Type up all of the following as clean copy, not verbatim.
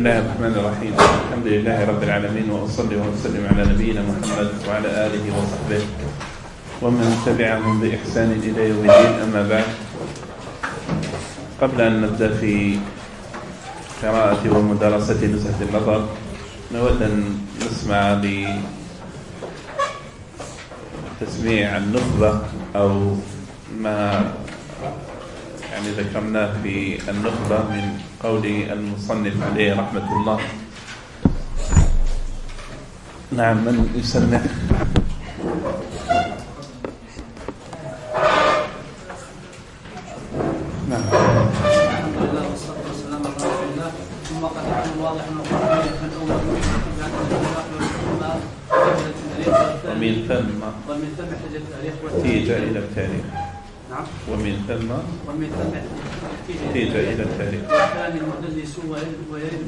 بسم الله الرحمن الرحيم. الحمد لله رب العالمين، وأصلي وأسلم على نبينا محمد وعلى آله وصحبه ومن تبعهم بإحسان إلى يوم الدين. أما بعد، قبل أن نبدأ في قراءة ومدارسة نزهة النظر، نود أن نسمع لتسميع النخبة أو ما ذكرناه في النخبة من قول المصنف عليه رحمة الله. نعم، من يسمع؟ نعم. الحمد لله والصلاة والسلام على رسول الله. ثم قد يكون واضحا وقويا في الأول ومن ثم احتيج إلى التاريخ. نعم. ومن ثم احتيج إلى التاريخ. والثاني المدلس ويرد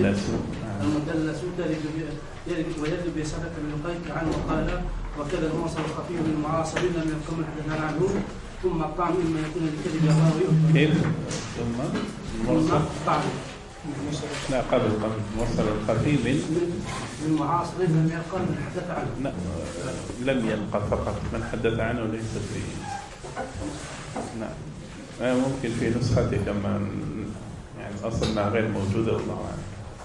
ويرد بصفة من القيد عنه وقال وكذا المرسل الخفي من المعاصرين لم يكن حدثنا عنه. ثم الطعن إما يكون الكذب الراوي كيف؟ ثم الطعن لا قبل المرسل الخفي من المعاصرين لم يكن من حدث عنه. لا، لم يلقى فقط، من حدث عنه ليس فيه. نعم، ممكن في نسختي كمان أصلنا غير موجودة، والله أعلم.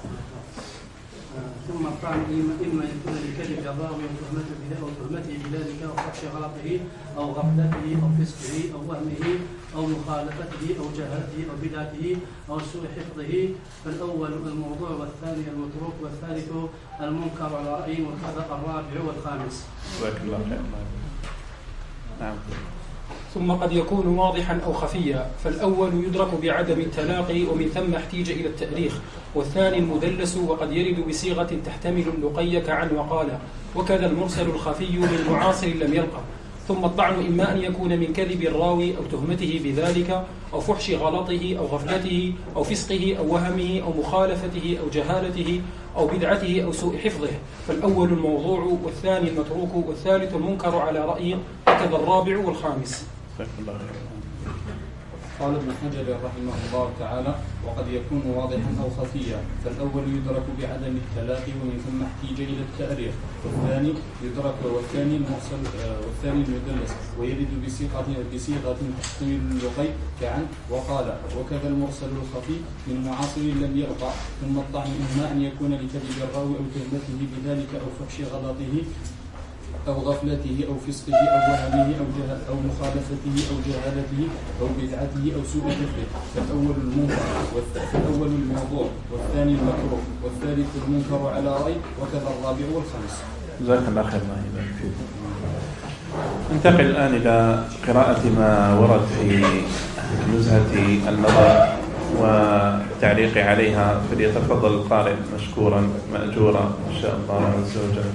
ثم الطعن إما يكون لكذب الراوي أو تهمته بذلك أو فحش غلطه أو غفلته أو فسقه أو وهمه أو مخالفته أو جهالته أو بدعته أو سوء حفظه. فالأول الموضوع، والثاني المتروك، والثالث المنكر على رأي، وكذا الرابع والخامس. جزاك الله خير. نعم. ثم قد يكون واضحا أو خفيا، فالأول يدرك بعدم التلاقي ومن ثم احتيج إلى التأريخ، والثاني المدلس وقد يرد بصيغة تحتمل اللقي كعن وقال، وكذا المرسل الخفي من معاصر لم يلقى. ثم الطعن إما أن يكون من كذب الراوي أو تهمته بذلك أو فحش غلطه أو غفلته أو فسقه أو وهمه أو مخالفته أو جهالته أو بدعته أو سوء حفظه. فالأول الموضوع، والثاني المتروك، والثالث المنكر على رأي، وكذا الرابع والخامس. قال ابن حجر رحمه الله تعالى: وقد يكون واضحا أو خفيا، فالأول يدرك بعدم التلاقي ومن ثم احتيج إلى التأريخ، والثاني يدرك والثاني المرسل والثاني المدلس ويرد بصيغة تحتمل اللقي كعن وقال، وكذا المرسل الخفي من معاصر لم يلقى. ثم الطعن إما أن يكون لكذب الراوي أو تهمته بذلك أو فحش غلطه أو غفلته أو فسقه أو وهمه أو مخالفته أو جهالته أو بدعته أو سوء حفظه. فالأول الموضوع، والثاني المكروه، والثالث المنكر على رأي، وكذا الرابع والخامس. جزاك الله خير. الله يبارك فيك. ننتقل الآن إلى قراءة ما ورد في نزهة النظر والتعليق عليها، فليتفضل القارئ مشكورا مأجورا إن شاء الله عز وجل.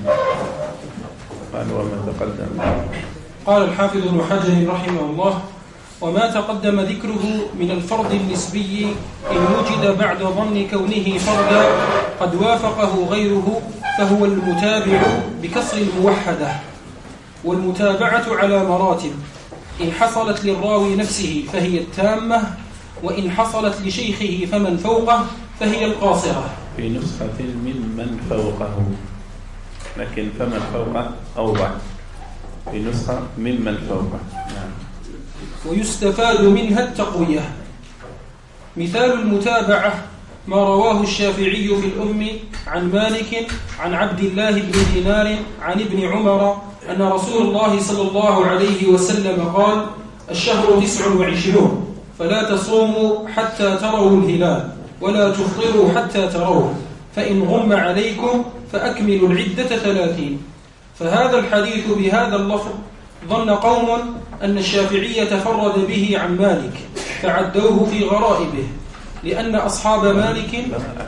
قال الحافظ ابن حجر رحمه الله: وما تقدم ذكره من الفرد النسبي إن وجد بعد ظن كونه فردا قد وافقه غيره فهو المتابع بكسر الموحدة. والمتابعة على مراتب، إن حصلت للراوي نفسه فهي التامة، وإن حصلت لشيخه فمن فوقه فهي القاصرة. في نسخة من فوقه، لكن فمن فوقه أوضح. في نسخة ممن فوقه. نعم. ويستفاد منها التقوية. مثال المتابعة ما رواه الشافعي في الأم عن مالك عن عبد الله بن دينار عن ابن عمر أن رسول الله صلى الله عليه وسلم قال: الشهر 29 فلا تصوموا حتى تروا الهلال ولا تفطروا حتى تروه، فإن غم عليكم فأكملوا العدة 30. فهذا الحديث بهذا اللفظ ظن قوم أن الشافعي تفرد به عن مالك فعدوه في غرائبه، لأن أصحاب مالك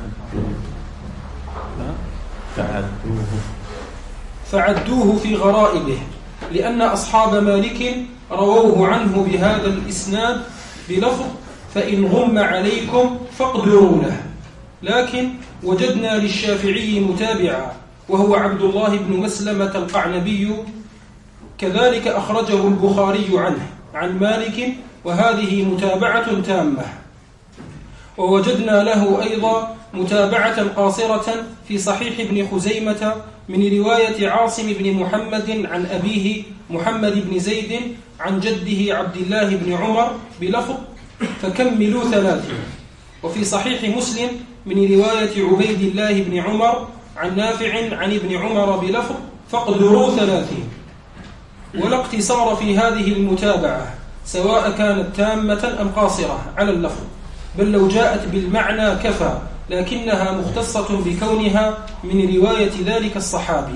فعدوه في غرائبه، لأن أصحاب مالك رووه عنه بهذا الإسناد بلفظ فإن غم عليكم فاقدروا له. لكن وجدنا للشافعي متابعا وهو عبد الله بن مسلمة القعنبي، كذلك أخرجه البخاري عنه عن مالك، وهذه متابعة تامة. ووجدنا له أيضا متابعة قاصرة في صحيح ابن خزيمة من رواية عاصم بن محمد عن أبيه محمد بن زيد عن جده عبد الله بن عمر بلفظ فكملوا 3. وفي صحيح مسلم من رواية عبيد الله بن عمر عن نافع عن ابن عمر بلفظ فاقدروا 30. ولا اقتصار في هذه المتابعة سواء كانت تامة أم قاصرة على اللفظ، بل لو جاءت بالمعنى كفى، لكنها مختصة بكونها من رواية ذلك الصحابي.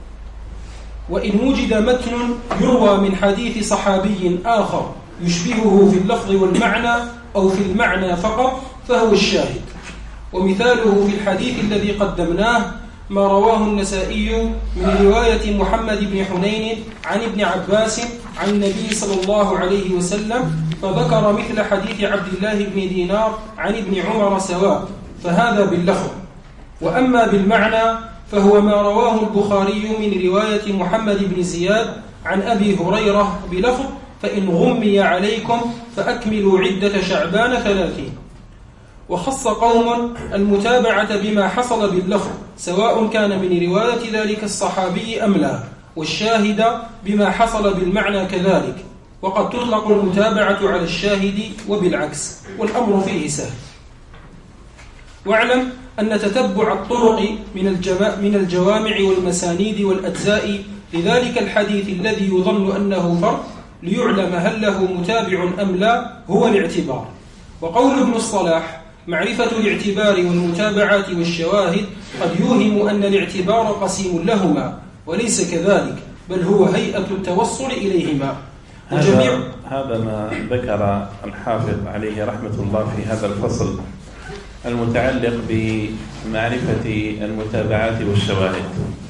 وإن وجد متن يروى من حديث صحابي آخر يشبهه في اللفظ والمعنى أو في المعنى فقط فهو الشاهد. ومثاله في الحديث الذي قدمناه ما رواه النسائي من رواية محمد بن حنين عن ابن عباس عن النبي صلى الله عليه وسلم، فذكر مثل حديث عبد الله بن دينار عن ابن عمر سواء، فهذا باللفظ. وأما بالمعنى فهو ما رواه البخاري من رواية محمد بن زياد عن أبي هريرة بلفظ فإن غمي عليكم فأكملوا عدة شعبان 30. وخص قوم المتابعة بما حصل باللفظ سواء كان من رواية ذلك الصحابي أم لا، والشاهد بما حصل بالمعنى كذلك. وقد تطلق المتابعة على الشاهد وبالعكس، والأمر فيه سهل. واعلم أن تتبع الطرق من الجوامع والمسانيد والأجزاء لذلك الحديث الذي يظن أنه فرد ليعلم هل له متابع أم لا هو الاعتبار. وقول ابن الصلاح معرفة الاعتبار والمتابعات والشواهد قد يوهم أن الاعتبار قسيم لهما، وليس كذلك، بل هو هيئة التوصل إليهما. هذا ما ذكر الحافظ عليه رحمة الله في هذا الفصل المتعلق بمعرفة المتابعات والشواهد.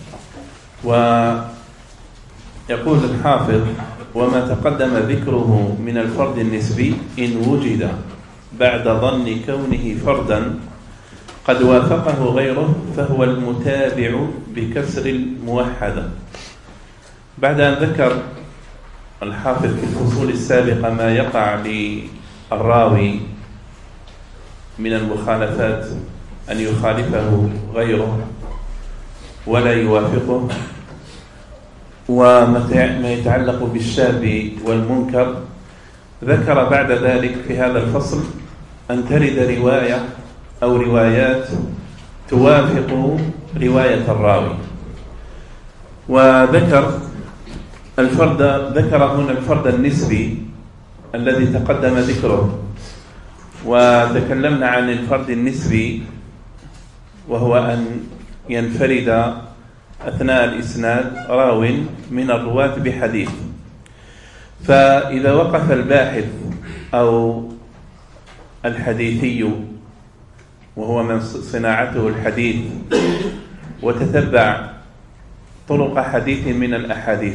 ويقول الحافظ: وما تقدم ذكره من الفرد النسبي إن وجد بعد ظن كونه فردا قد وافقه غيره فهو المتابع بكسر الموحدة. بعد أن ذكر الحافظ في الفصول السابقة ما يقع للراوي من المخالفات أن يخالفه غيره ولا يوافقه، وما يتعلق بالشاذ والمنكر، ذكر بعد ذلك في هذا الفصل أن ترد رواية أو روايات توافق رواية الراوي. وذكر هنا الفرد النسبي الذي تقدم ذكره، وتكلمنا عن الفرد النسبي وهو أن ينفرد أثناء الإسناد راو من الرواة بحديث. فإذا وقف الباحث أو الحديثي وهو من صناعته الحديث وتتبع طرق حديث من الأحاديث،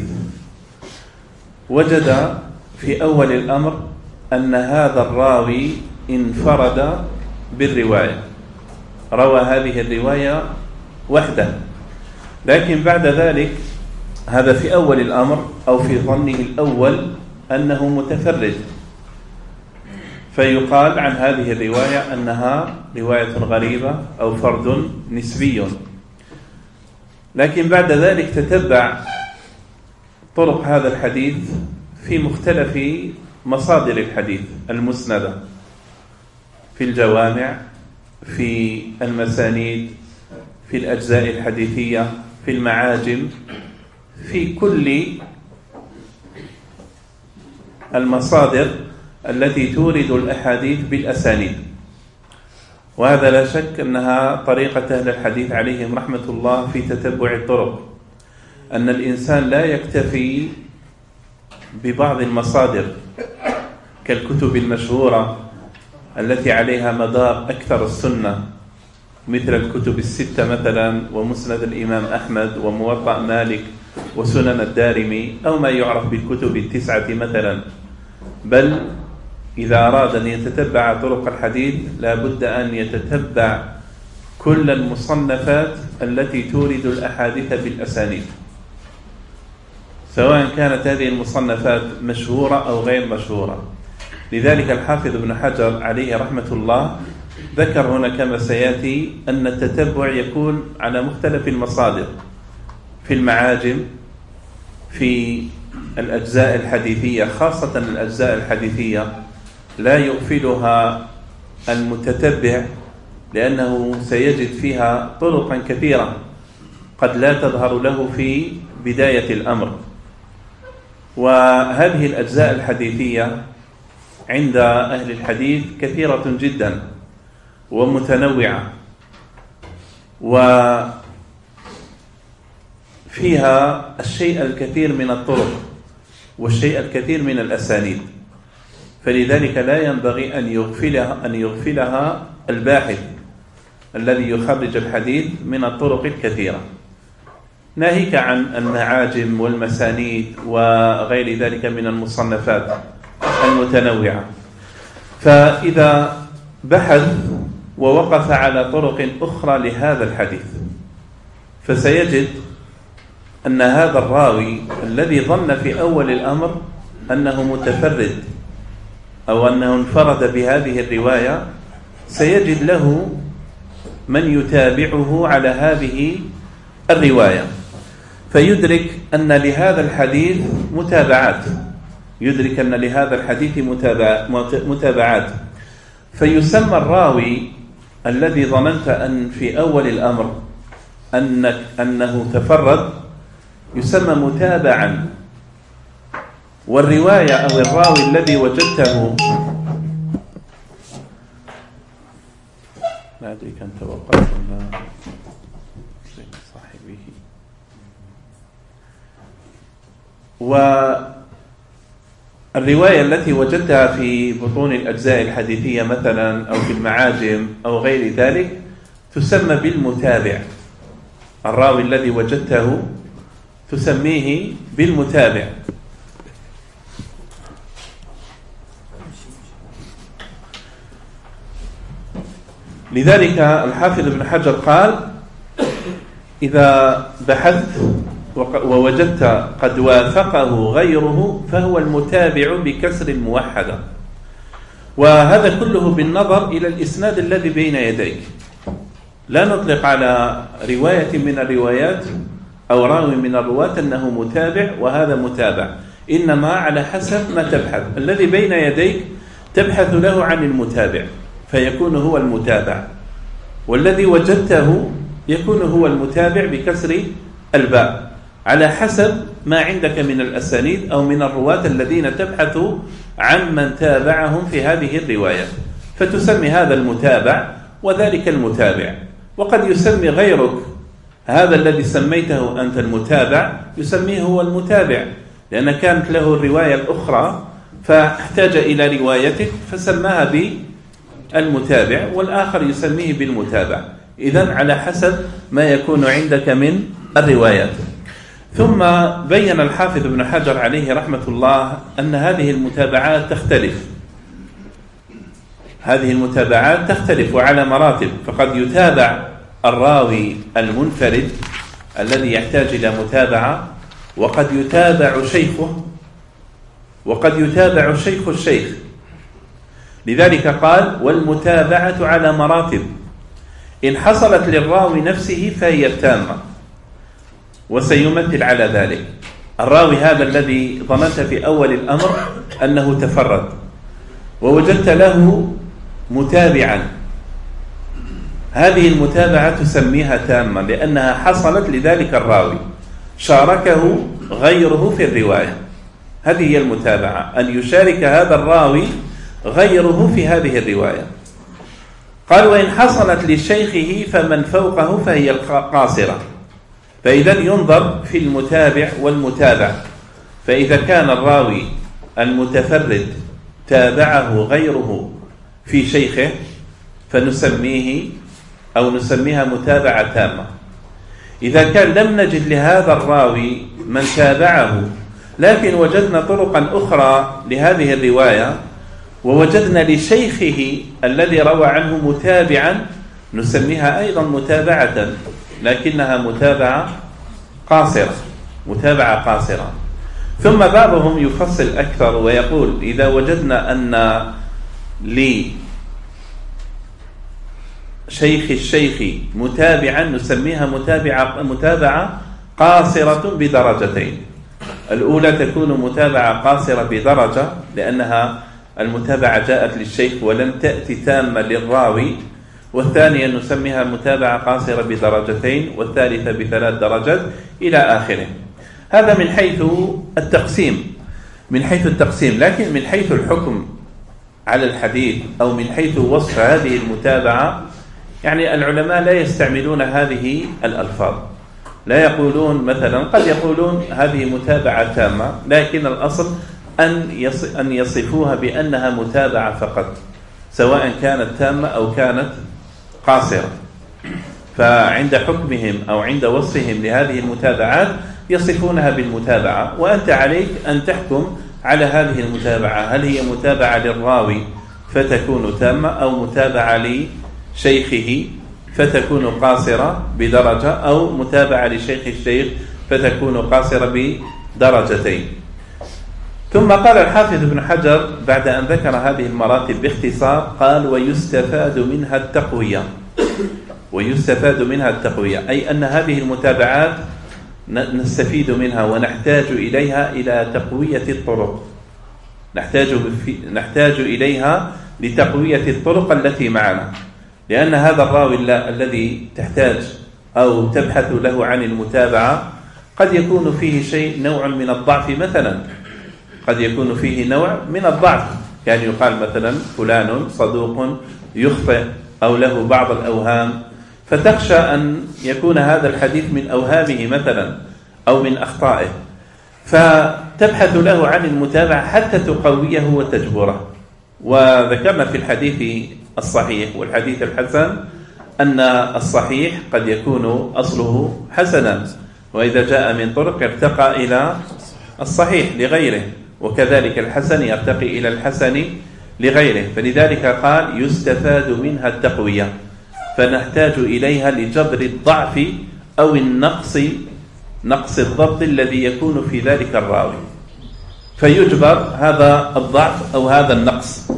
وجد في أول الأمر أن هذا الراوي انفرد بالرواية، روى هذه الرواية وحده، لكن بعد ذلك هذا في أول الأمر أو في ظنه الأول أنه متفرد، فيقال عن هذه الرواية أنها رواية غريبة أو فرد نسبي. لكن بعد ذلك تتبع طرق هذا الحديث في مختلف مصادر الحديث المسندة، في الجوامع، في المسانيد، في الأجزاء الحديثية، في المعاجم، في كل المصادر التي تورد الأحاديث بالأسانيد. وهذا لا شك أنها طريقة أهل الحديث عليهم رحمة الله في تتبع الطرق، أن الإنسان لا يكتفي ببعض المصادر كالكتب المشهورة التي عليها مدار أكثر السنة، مثل الكتب الستة مثلا، ومسند الإمام أحمد، وموطأ مالك، وسنن الدارمي، أو ما يعرف بالكتب التسعة مثلا. بل إذا أراد أن يتتبع طرق الحديث لا بد أن يتتبع كل المصنفات التي تورد الأحاديث بالأسانيد، سواء كانت هذه المصنفات مشهورة أو غير مشهورة. لذلك الحافظ ابن حجر عليه رحمة الله ذكر هنا كما سيأتي أن التتبع يكون على مختلف المصادر، في المعاجم، في الأجزاء الحديثية، خاصة الأجزاء الحديثية لا يغفلها المتتبع، لأنه سيجد فيها طرقا كثيرة قد لا تظهر له في بداية الأمر. وهذه الأجزاء الحديثية عند أهل الحديث كثيرة جدا ومتنوعة، وفيها الشيء الكثير من الطرق والشيء الكثير من الأسانيد، فلذلك لا ينبغي أن يغفلها الباحث الذي يخرج الحديث من الطرق الكثيرة، ناهيك عن المعاجم والمسانيد وغير ذلك من المصنفات المتنوعة. فإذا بحث ووقف على طرق أخرى لهذا الحديث فسيجد أن هذا الراوي الذي ظن في أول الأمر أنه متفرد أو أنه انفرد بهذه الرواية سيجد له من يتابعه على هذه الرواية، فيدرك أن لهذا الحديث متابعات، يدرك أن لهذا الحديث متابعات، فيسمى الراوي الذي ظننت أن في أول الأمر أنه تفرد يسمى متابعا، والرواية أو الراوي الذي وجدته لا أدري كان توقف ولا صاحبه. والرواية التي وجدتها في بطون الأجزاء الحديثية مثلا أو في المعاجم أو غير ذلك تسمى بالمتابع، الراوي الذي وجدته تسميه بالمتابع. لذلك الحافظ ابن حجر قال: إذا بحثت ووجدت قد وافقه غيره فهو المتابع بكسر الموحدة. وهذا كله بالنظر إلى الإسناد الذي بين يديك، لا نطلق على رواية من الروايات أو راوي من الرواة أنه متابع وهذا متابع، إنما على حسب ما تبحث. الذي بين يديك تبحث له عن المتابع فيكون هو المتابع، والذي وجدته يكون هو المتابع بكسر الباء على حسب ما عندك من الأسانيد أو من الرواة الذين تبحث عن من تابعهم في هذه الرواية، فتسمي هذا المتابع وذلك المتابع. وقد يسمي غيرك هذا الذي سميته أنت المتابع يسميه هو المتابع، لأن كانت له الرواية الأخرى فاحتاج إلى روايتك فسماها بالمتابع، والآخر يسميه بالمتابع. إذن على حسب ما يكون عندك من الروايات. ثم بين الحافظ ابن حجر عليه رحمة الله أن هذه المتابعات تختلف على مراتب، فقد يتابع الراوي المنفرد الذي يحتاج إلى متابعة، وقد يتابع شيخه، وقد يتابع شيخ الشيخ. لذلك قال: والمتابعة على مراتب، إن حصلت للراوي نفسه فهي التامة. وسيمثل على ذلك الراوي هذا الذي ظننت في أول الأمر أنه تفرد ووجدت له متابعا، هذه المتابعة تسميها تامة لأنها حصلت لذلك الراوي، شاركه غيره في الرواية. هذه هي المتابعة، أن يشارك هذا الراوي غيره في هذه الرواية. قال: وإن حصلت لشيخه فمن فوقه فهي القاصرة. فإذا ينظر في المتابع والمتابع، فإذا كان الراوي المتفرد تابعه غيره في شيخه فنسميه أو نسميها متابعة تامة. إذا كان لم نجد لهذا الراوي من تابعه لكن وجدنا طرقا أخرى لهذه الرواية ووجدنا لشيخه الذي روى عنه متابعا نسميها أيضا متابعة، لكنها متابعة قاصرة. ثم بعضهم يفصل أكثر ويقول: إذا وجدنا أن شيخ الشيخ متابعا نسميها متابعة قاصرة بدرجتين. الأولى تكون متابعة قاصرة بدرجة لأنها المتابعة جاءت للشيخ ولم تأتي تامة للراوي، والثانية نسميها متابعة قاصرة بدرجتين، والثالثة ب3 درجات إلى آخره. هذا من حيث التقسيم، لكن من حيث الحكم على الحديث أو من حيث وصف هذه المتابعة، يعني العلماء لا يستعملون هذه الألفاظ، لا يقولون مثلا، قد يقولون هذه متابعة تامة، لكن الأصل أن يصفوها بأنها متابعة فقط، سواء كانت تامة أو كانت قاصرة. فعند حكمهم أو عند وصفهم لهذه المتابعات يصفونها بالمتابعة، وأنت عليك أن تحكم على هذه المتابعة، هل هي متابعة للراوي فتكون تامة، أو متابعة لشيخه فتكون قاصرة بدرجة، أو متابعة لشيخ الشيخ فتكون قاصرة بدرجتين. ثم قال الحافظ ابن حجر بعد أن ذكر هذه المراتب باختصار، قال: ويستفاد منها التقوية، أي أن هذه المتابعات نستفيد منها ونحتاج إليها إلى تقوية الطرق، نحتاج إليها لتقوية الطرق التي معنا، لأن هذا الراوي الذي تحتاج أو تبحث له عن المتابعة قد يكون فيه نوع من الضعف، مثلا قد يكون فيه نوع من الضعف، يعني يقال مثلا فلان صدوق يخطئ أو له بعض الأوهام، فتخشى أن يكون هذا الحديث من أوهامه مثلا أو من أخطائه، فتبحث له عن المتابعة حتى تقويه وتجبره. وذكرنا في الحديث الصحيح والحديث الحسن أن الصحيح قد يكون أصله حسنا، وإذا جاء من طرق ارتقى إلى الصحيح لغيره، وكذلك الحسن يرتقي إلى الحسن لغيره. فلذلك قال: يستفاد منها التقوية، فنحتاج إليها لجبر الضعف أو نقص الضبط الذي يكون في ذلك الراوي، فيجبر هذا الضعف أو هذا النقص،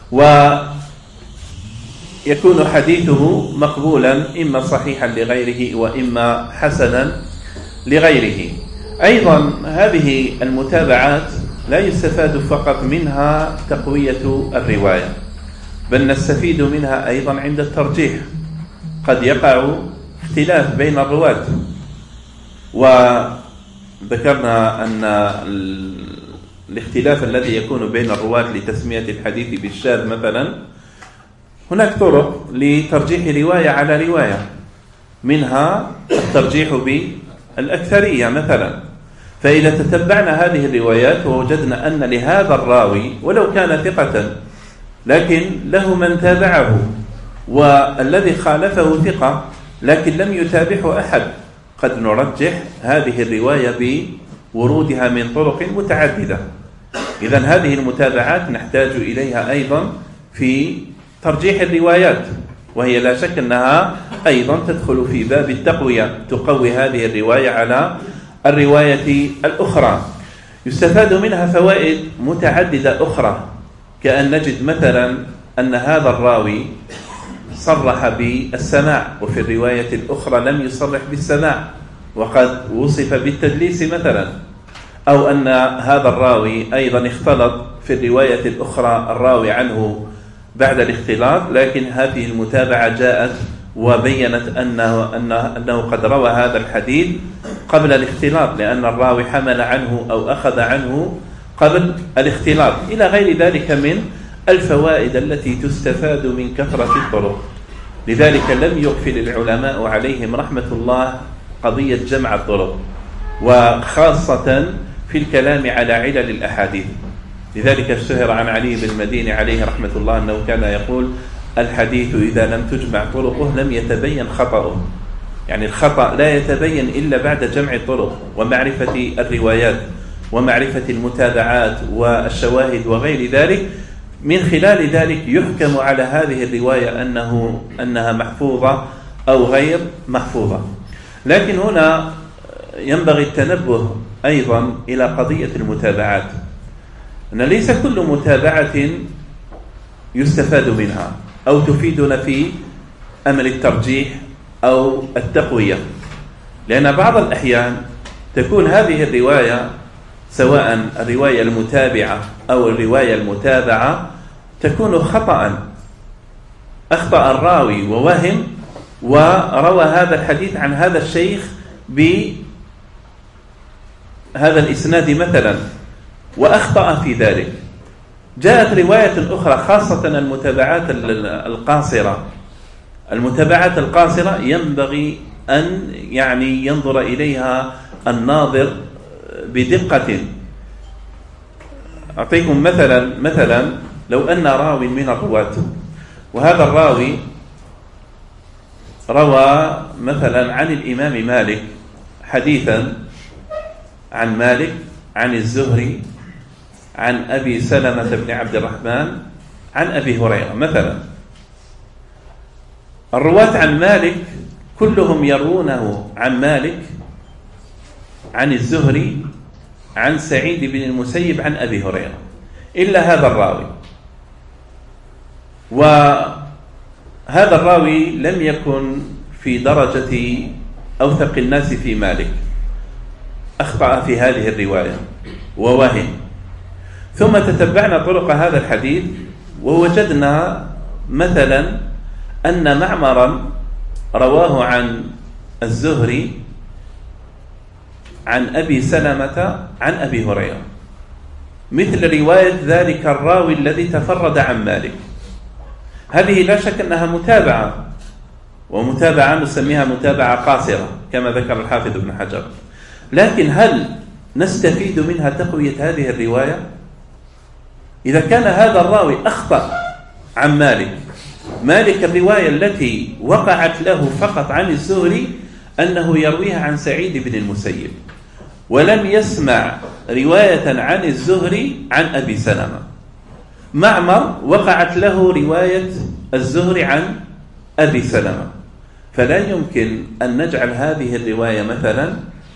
ويكون حديثه مقبولا إما صحيحا لغيره وإما حسنا لغيره. أيضا هذه المتابعات لا يستفاد فقط منها تقوية الرواية، بل نستفيد منها أيضا عند الترجيح، قد يقع اختلاف بين الرواة، وذكرنا أن الاختلاف الذي يكون بين الرواة لتسمية الحديث بالشاذ مثلا، هناك طرق لترجيح رواية على رواية، منها الترجيح بالأكثرية مثلا. فإذا تتبعنا هذه الروايات ووجدنا أن لهذا الراوي ولو كان ثقة لكن له من تابعه، والذي خالفه ثقة لكن لم يتابعه أحد، قد نرجح هذه الرواية بورودها من طرق متعددة. إذن هذه المتابعات نحتاج إليها أيضا في ترجيح الروايات، وهي لا شك أنها أيضا تدخل في باب التقوية، تقوي هذه الرواية على الرواية الأخرى. يستفاد منها فوائد متعددة أخرى، كأن نجد مثلا أن هذا الراوي صرح بالسماع، وفي الرواية الأخرى لم يصرح بالسماع وقد وصف بالتدليس مثلا، أو أن هذا الراوي أيضا اختلط في الرواية الأخرى الراوي عنه بعد الاختلاط، لكن هذه المتابعة جاءت وبينت أنه قد روى هذا الحديث قبل الاختلاط، لأن الراوي حمل عنه أو أخذ عنه قبل الاختلاط، إلى غير ذلك من الفوائد التي تستفاد من كثرة الطرق. لذلك لم يغفل العلماء عليهم رحمة الله قضية جمع الطرق، وخاصة في الكلام على علل الأحاديث. لذلك اشتهر عن علي بن المديني عليه رحمة الله أنه كان يقول: الحديث إذا لم تجمع طرقه لم يتبين خطأه، يعني الخطأ لا يتبين إلا بعد جمع الطرق ومعرفة الروايات ومعرفة المتابعات والشواهد وغير ذلك. من خلال ذلك يحكم على هذه الرواية أنها محفوظة أو غير محفوظة. لكن هنا ينبغي التنبه أيضا إلى قضية المتابعات، أن ليس كل متابعة يستفاد منها أو تفيدنا في أم للترجيح أو التقوية؟ لأن بعض الأحيان تكون هذه الرواية سواء الرواية المتابعة أو الرواية المتابعة تكون خطأ، أخطأ الراوي ووهم وروى هذا الحديث عن هذا الشيخ بهذا الإسناد مثلا وأخطأ في ذلك. جاءت رواية أخرى خاصة المتابعات القاصرة ينبغي أن ينظر إليها الناظر بدقة. أعطيكم مثلا لو أن راوي من الرواة، وهذا الراوي روى مثلا عن الإمام مالك حديثا عن مالك عن الزهري عن أبي سلمة بن عبد الرحمن عن أبي هريرة مثلا. الرواة عن مالك كلهم يروونه عن مالك عن الزهري عن سعيد بن المسيب عن أبي هريرة إلا هذا الراوي، وهذا الراوي لم يكن في درجة أوثق الناس في مالك، أخطأ في هذه الرواية ووهم. ثم تتبعنا طرق هذا الحديث ووجدنا مثلا أن معمرا رواه عن الزهري عن أبي سلمة عن أبي هريرة مثل رواية ذلك الراوي الذي تفرد عن مالك. هذه لا شك أنها متابعة، ومتابعة نسميها متابعة قاصرة كما ذكر الحافظ ابن حجر، لكن هل نستفيد منها تقوية هذه الرواية؟ إذا كان هذا الراوي أخطأ عن مالك الرواية التي وقعت له فقط عن الزهري أنه يرويها عن سعيد بن المسيب، ولم يسمع رواية عن الزهري عن أبي سلمة. معمر وقعت له رواية الزهري عن أبي سلمة، فلا يمكن أن نجعل هذه الرواية مثلا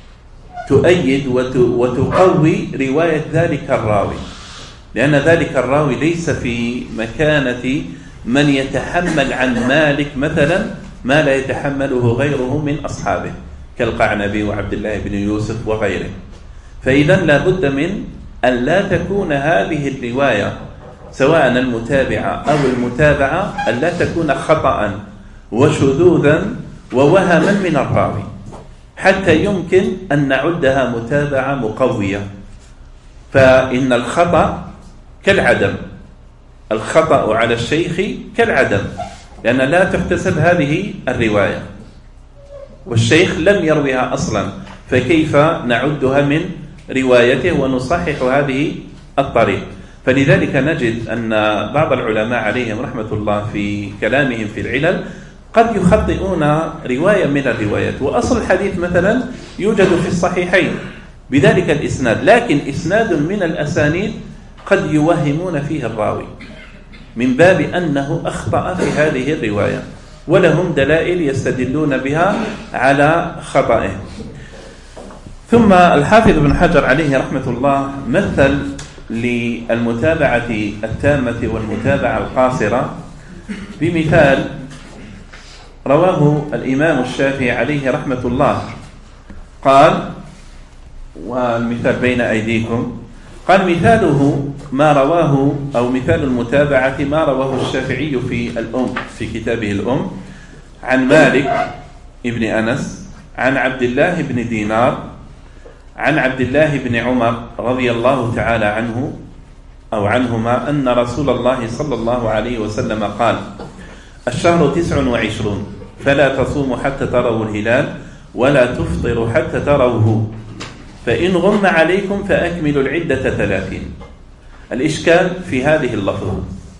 تؤيد وتقوي رواية ذلك الراوي، لأن ذلك الراوي ليس في مكانة من يتحمل عن مالك مثلا ما لا يتحمله غيره من أصحابه كالقعنبي وعبد الله بن يوسف وغيره. فإذا لا بد من أن لا تكون هذه الرواية سواء المتابعة أو المتابعة أن لا تكون خطأ وشذوذا ووهما من الراوي حتى يمكن أن نعدها متابعة مقوية. فإن الخطأ كالعدم، الخطأ على الشيخ كالعدم، لأن لا تحتسب هذه الرواية والشيخ لم يرويها أصلا، فكيف نعدها من روايته ونصحح هذه الطريق؟ فلذلك نجد أن بعض العلماء عليهم رحمة الله في كلامهم في العلل قد يخطئون رواية من الروايات، وأصل الحديث مثلا يوجد في الصحيحين بذلك الإسناد، لكن إسناد من الأسانيد قد يوهمون فيه الراوي من باب أنه أخطأ في هذه الرواية، ولهم دلائل يستدلون بها على خطئه. ثم الحافظ ابن حجر عليه رحمة الله مثل للمتابعة التامة والمتابعة القاصرة بمثال رواه الإمام الشافعي عليه رحمة الله، قال، والمثال بين أيديكم، قال مثاله ما رواه أو مثال المتابعة ما رواه الشافعي في كتابه الأم عن مالك ابن أنس عن عبد الله بن دينار عن عبد الله بن عمر رضي الله تعالى عنه أو عنهما أن رسول الله صلى الله عليه وسلم قال: الشهر 29 فلا تصوموا حتى تروا الهلال ولا تفطروا حتى تروه، فإن غم عليكم فأكملوا العدة 30. الإشكال في هذه اللفظ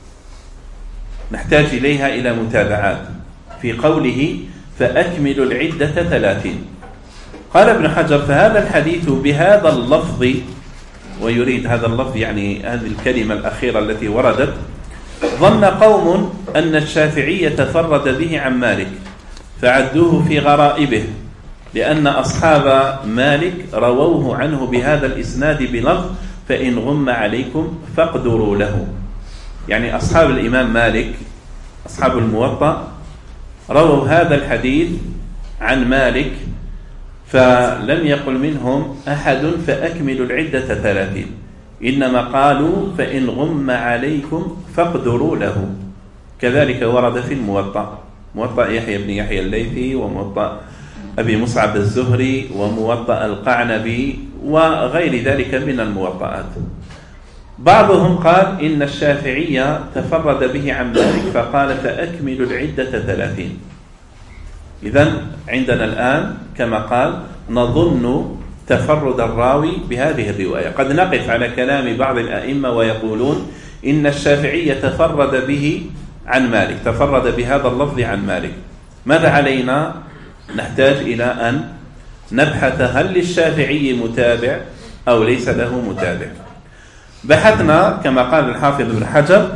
نحتاج إليها إلى متابعات في قوله فأكملوا العدة 30. قال ابن حجر: فهذا الحديث بهذا اللفظ، ويريد هذا اللفظ يعني هذه الكلمة الأخيرة التي وردت، ظن قوم أن الشافعي تفرد به عن مالك فعدوه في غرائبه، لأن أصحاب مالك رووه عنه بهذا الإسناد بلفظ فإن غم عليكم فاقدروا له. يعني أصحاب الإمام مالك أصحاب الموطأ رووا هذا الحديث عن مالك، فلم يقل منهم أحد فأكملوا العدة 30، إنما قالوا فإن غم عليكم فاقدروا له. كذلك ورد في الموطأ، موطأ يحيى بن يحيى الليثي، وموطأ أبي مصعب الزهري، وموطأ القعنبي، وغير ذلك من الموطئات. بعضهم قال إن الشافعية تفرد به عن مالك فقال فأكملوا العدة 30. إذن عندنا الآن كما قال نظن تفرد الراوي بهذه الرواية. قد نقف على كلام بعض الأئمة ويقولون إن الشافعية تفرد به عن مالك، تفرد بهذا اللفظ عن مالك. ماذا علينا؟ نحتاج إلى أن نبحث هل للشافعي متابع أو ليس له متابع. بحثنا كما قال الحافظ ابن حجر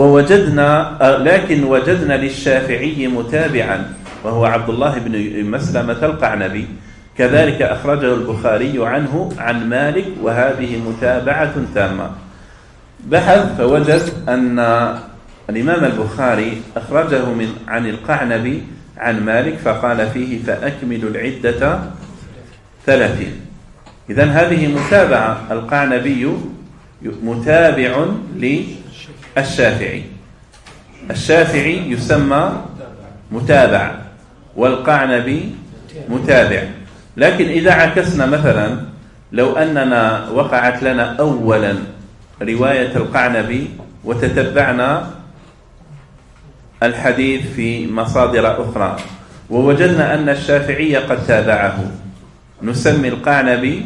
لكن وجدنا للشافعي متابعا وهو عبد الله بن مسلمة القعنبي، كذلك أخرجه البخاري عنه عن مالك، وهذه متابعة تامة. بحث فوجد أن الإمام البخاري أخرجه عن القعنبي عن مالك فقال فيه فأكملوا العدة 30. إذن هذه متابعة، القعنبي متابع للشافعي، الشافعي يسمى متابع والقعنبي متابع. لكن إذا عكسنا مثلا، لو أننا وقعت لنا أولا رواية القعنبي وتتبعنا الحديث في مصادر أخرى ووجدنا أن الشافعي قد تابعه، نسمي القعنبي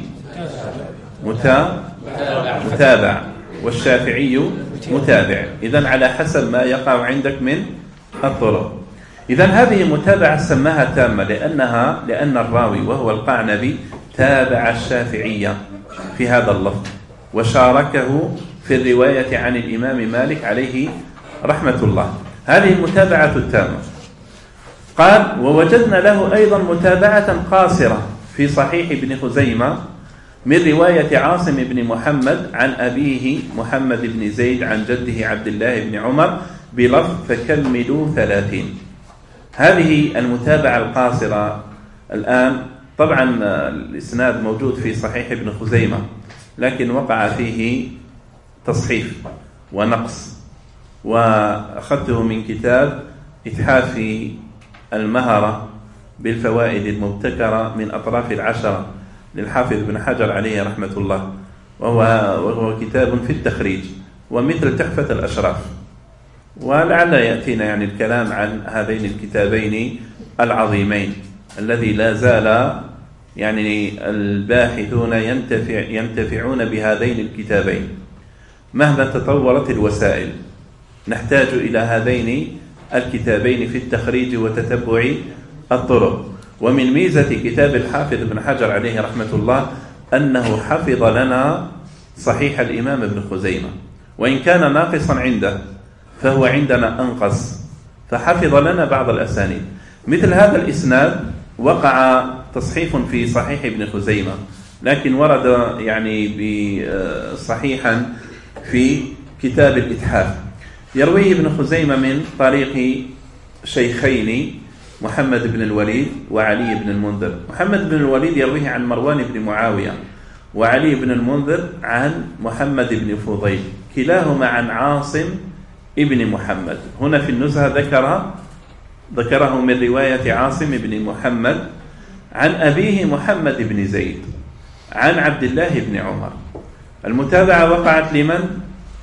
متابع والشافعي متابع. إذن على حسب ما يقع عندك من الطرق. إذن هذه متابعة سماها تامة لأن الراوي وهو القعنبي تابع الشافعية في هذا اللفظ وشاركه في الرواية عن الإمام مالك عليه رحمة الله. هذه المتابعة التامة. قال ووجدنا له أيضا متابعة قاصرة في صحيح ابن خزيمة من رواية عاصم بن محمد عن أبيه محمد بن زيد عن جده عبد الله بن عمر بلفظ فكملوا 30. هذه المتابعة القاصرة الآن طبعا الإسناد موجود في صحيح ابن خزيمة، لكن وقع فيه تصحيف ونقص، وأخذته من كتاب إتحاف المهرة بالفوائد المبتكرة من أطراف العشرة للحافظ ابن حجر عليه رحمة الله، وهو كتاب في التخريج ومثل تحفة الأشراف. ولعل يأتينا يعني الكلام عن هذين الكتابين العظيمين الذي لا زال يعني الباحثون ينتفعون بهذين الكتابين مهما تطورت الوسائل. نحتاج إلى هذين الكتابين في التخريج وتتبع الطرق. ومن ميزة كتاب الحافظ ابن حجر عليه رحمة الله أنه حفظ لنا صحيح الإمام ابن خزيمة، وإن كان ناقصا عنده فهو عندنا أنقص، فحفظ لنا بعض الأسانيد. مثل هذا الإسناد وقع تصحيف في صحيح ابن خزيمة، لكن ورد يعني بصحيحا في كتاب الإتحاف. يرويه ابن خزيمة من طريق شيخين محمد بن الوليد وعلي بن المنذر. محمد بن الوليد يرويه عن مروان بن معاوية، وعلي بن المنذر عن محمد بن فضيل، كلاهما عن عاصم ابن محمد. هنا في النزهة ذكره من رواية عاصم بن محمد عن أبيه محمد بن زيد عن عبد الله بن عمر. المتابعة وقعت لمن؟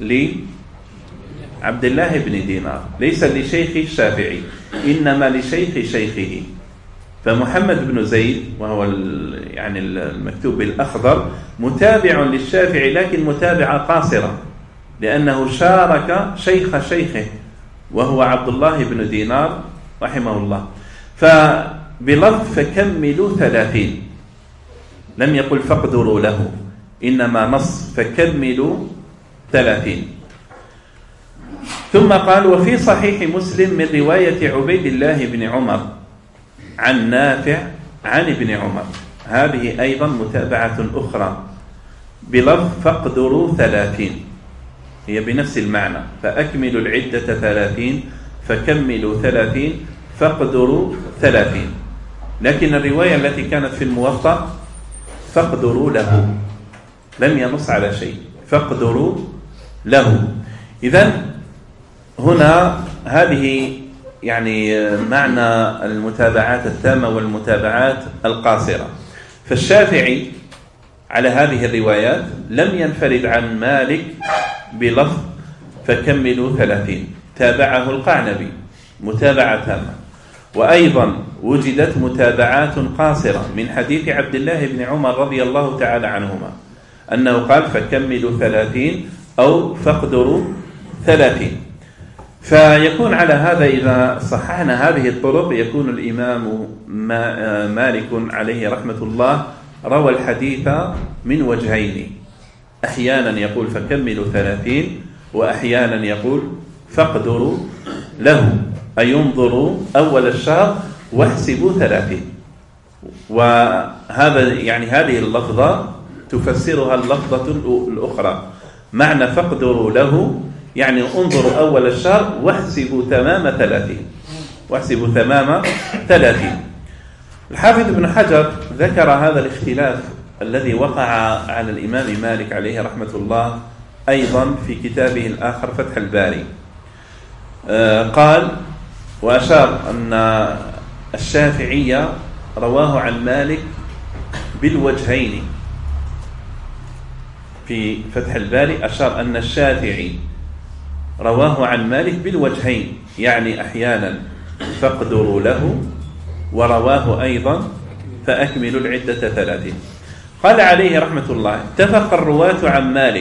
لعبد الله بن دينار، ليس لشيخ الشافعي إنما لشيخ شيخه. فمحمد بن زيد وهو يعني المكتوب بالأخضر متابع للشافعي، لكن متابعة قاصرة لأنه شارك شيخ شيخه وهو عبد الله بن دينار رحمه الله. فبلفظ فكملوا 30، لم يقل فاقدروا له، إنما نص فكملوا 30. ثم قال وفي صحيح مسلم من رواية عبيد الله بن عمر عن نافع عن ابن عمر، هذه أيضا متابعة أخرى بلفظ فاقدروا 30، هي بنفس المعنى، فأكملوا العدة 30 فكملوا 30 فاقدروا 30. لكن الرواية التي كانت في الموطأ فاقدروا له، لم ينص على شيء، فاقدروا له. إذن هنا هذه يعني معنى المتابعات التامة والمتابعات القاصرة. فالشافعي على هذه الروايات لم ينفرد عن مالك بلفظ فكملوا 30، تابعه القعنبي متابعة تامة. وأيضا وجدت متابعات قاصرة من حديث عبد الله بن عمر رضي الله تعالى عنهما أنه قال فكملوا 30 أو فاقدروا 30. فيكون على هذا إذا صححنا هذه الطرق يكون الإمام مالك عليه رحمة الله روى الحديث من وجهين، أحيانا يقول فكملوا 30 وأحيانا يقول فاقدروا له، أي ينظروا أول الشهر واحسبوا 30. وهذا يعني هذه اللفظة تفسرها اللفظة الأخرى، معنى فاقدروا له يعني انظروا أول الشهر واحسبوا تمام 30، واحسبوا تمام 30. الحافظ ابن حجر ذكر هذا الاختلاف الذي وقع على الإمام مالك عليه رحمة الله أيضا في كتابه الآخر فتح الباري. قال وأشار أن الشافعية رواه عن مالك بالوجهين. في فتح الباري أشار أن الشافعي رواه عن مالك بالوجهين، يعني أحيانا فاقدروا له، ورواه أيضا فأكملوا العدة 30. قال عليه رحمة الله اتفق الرواة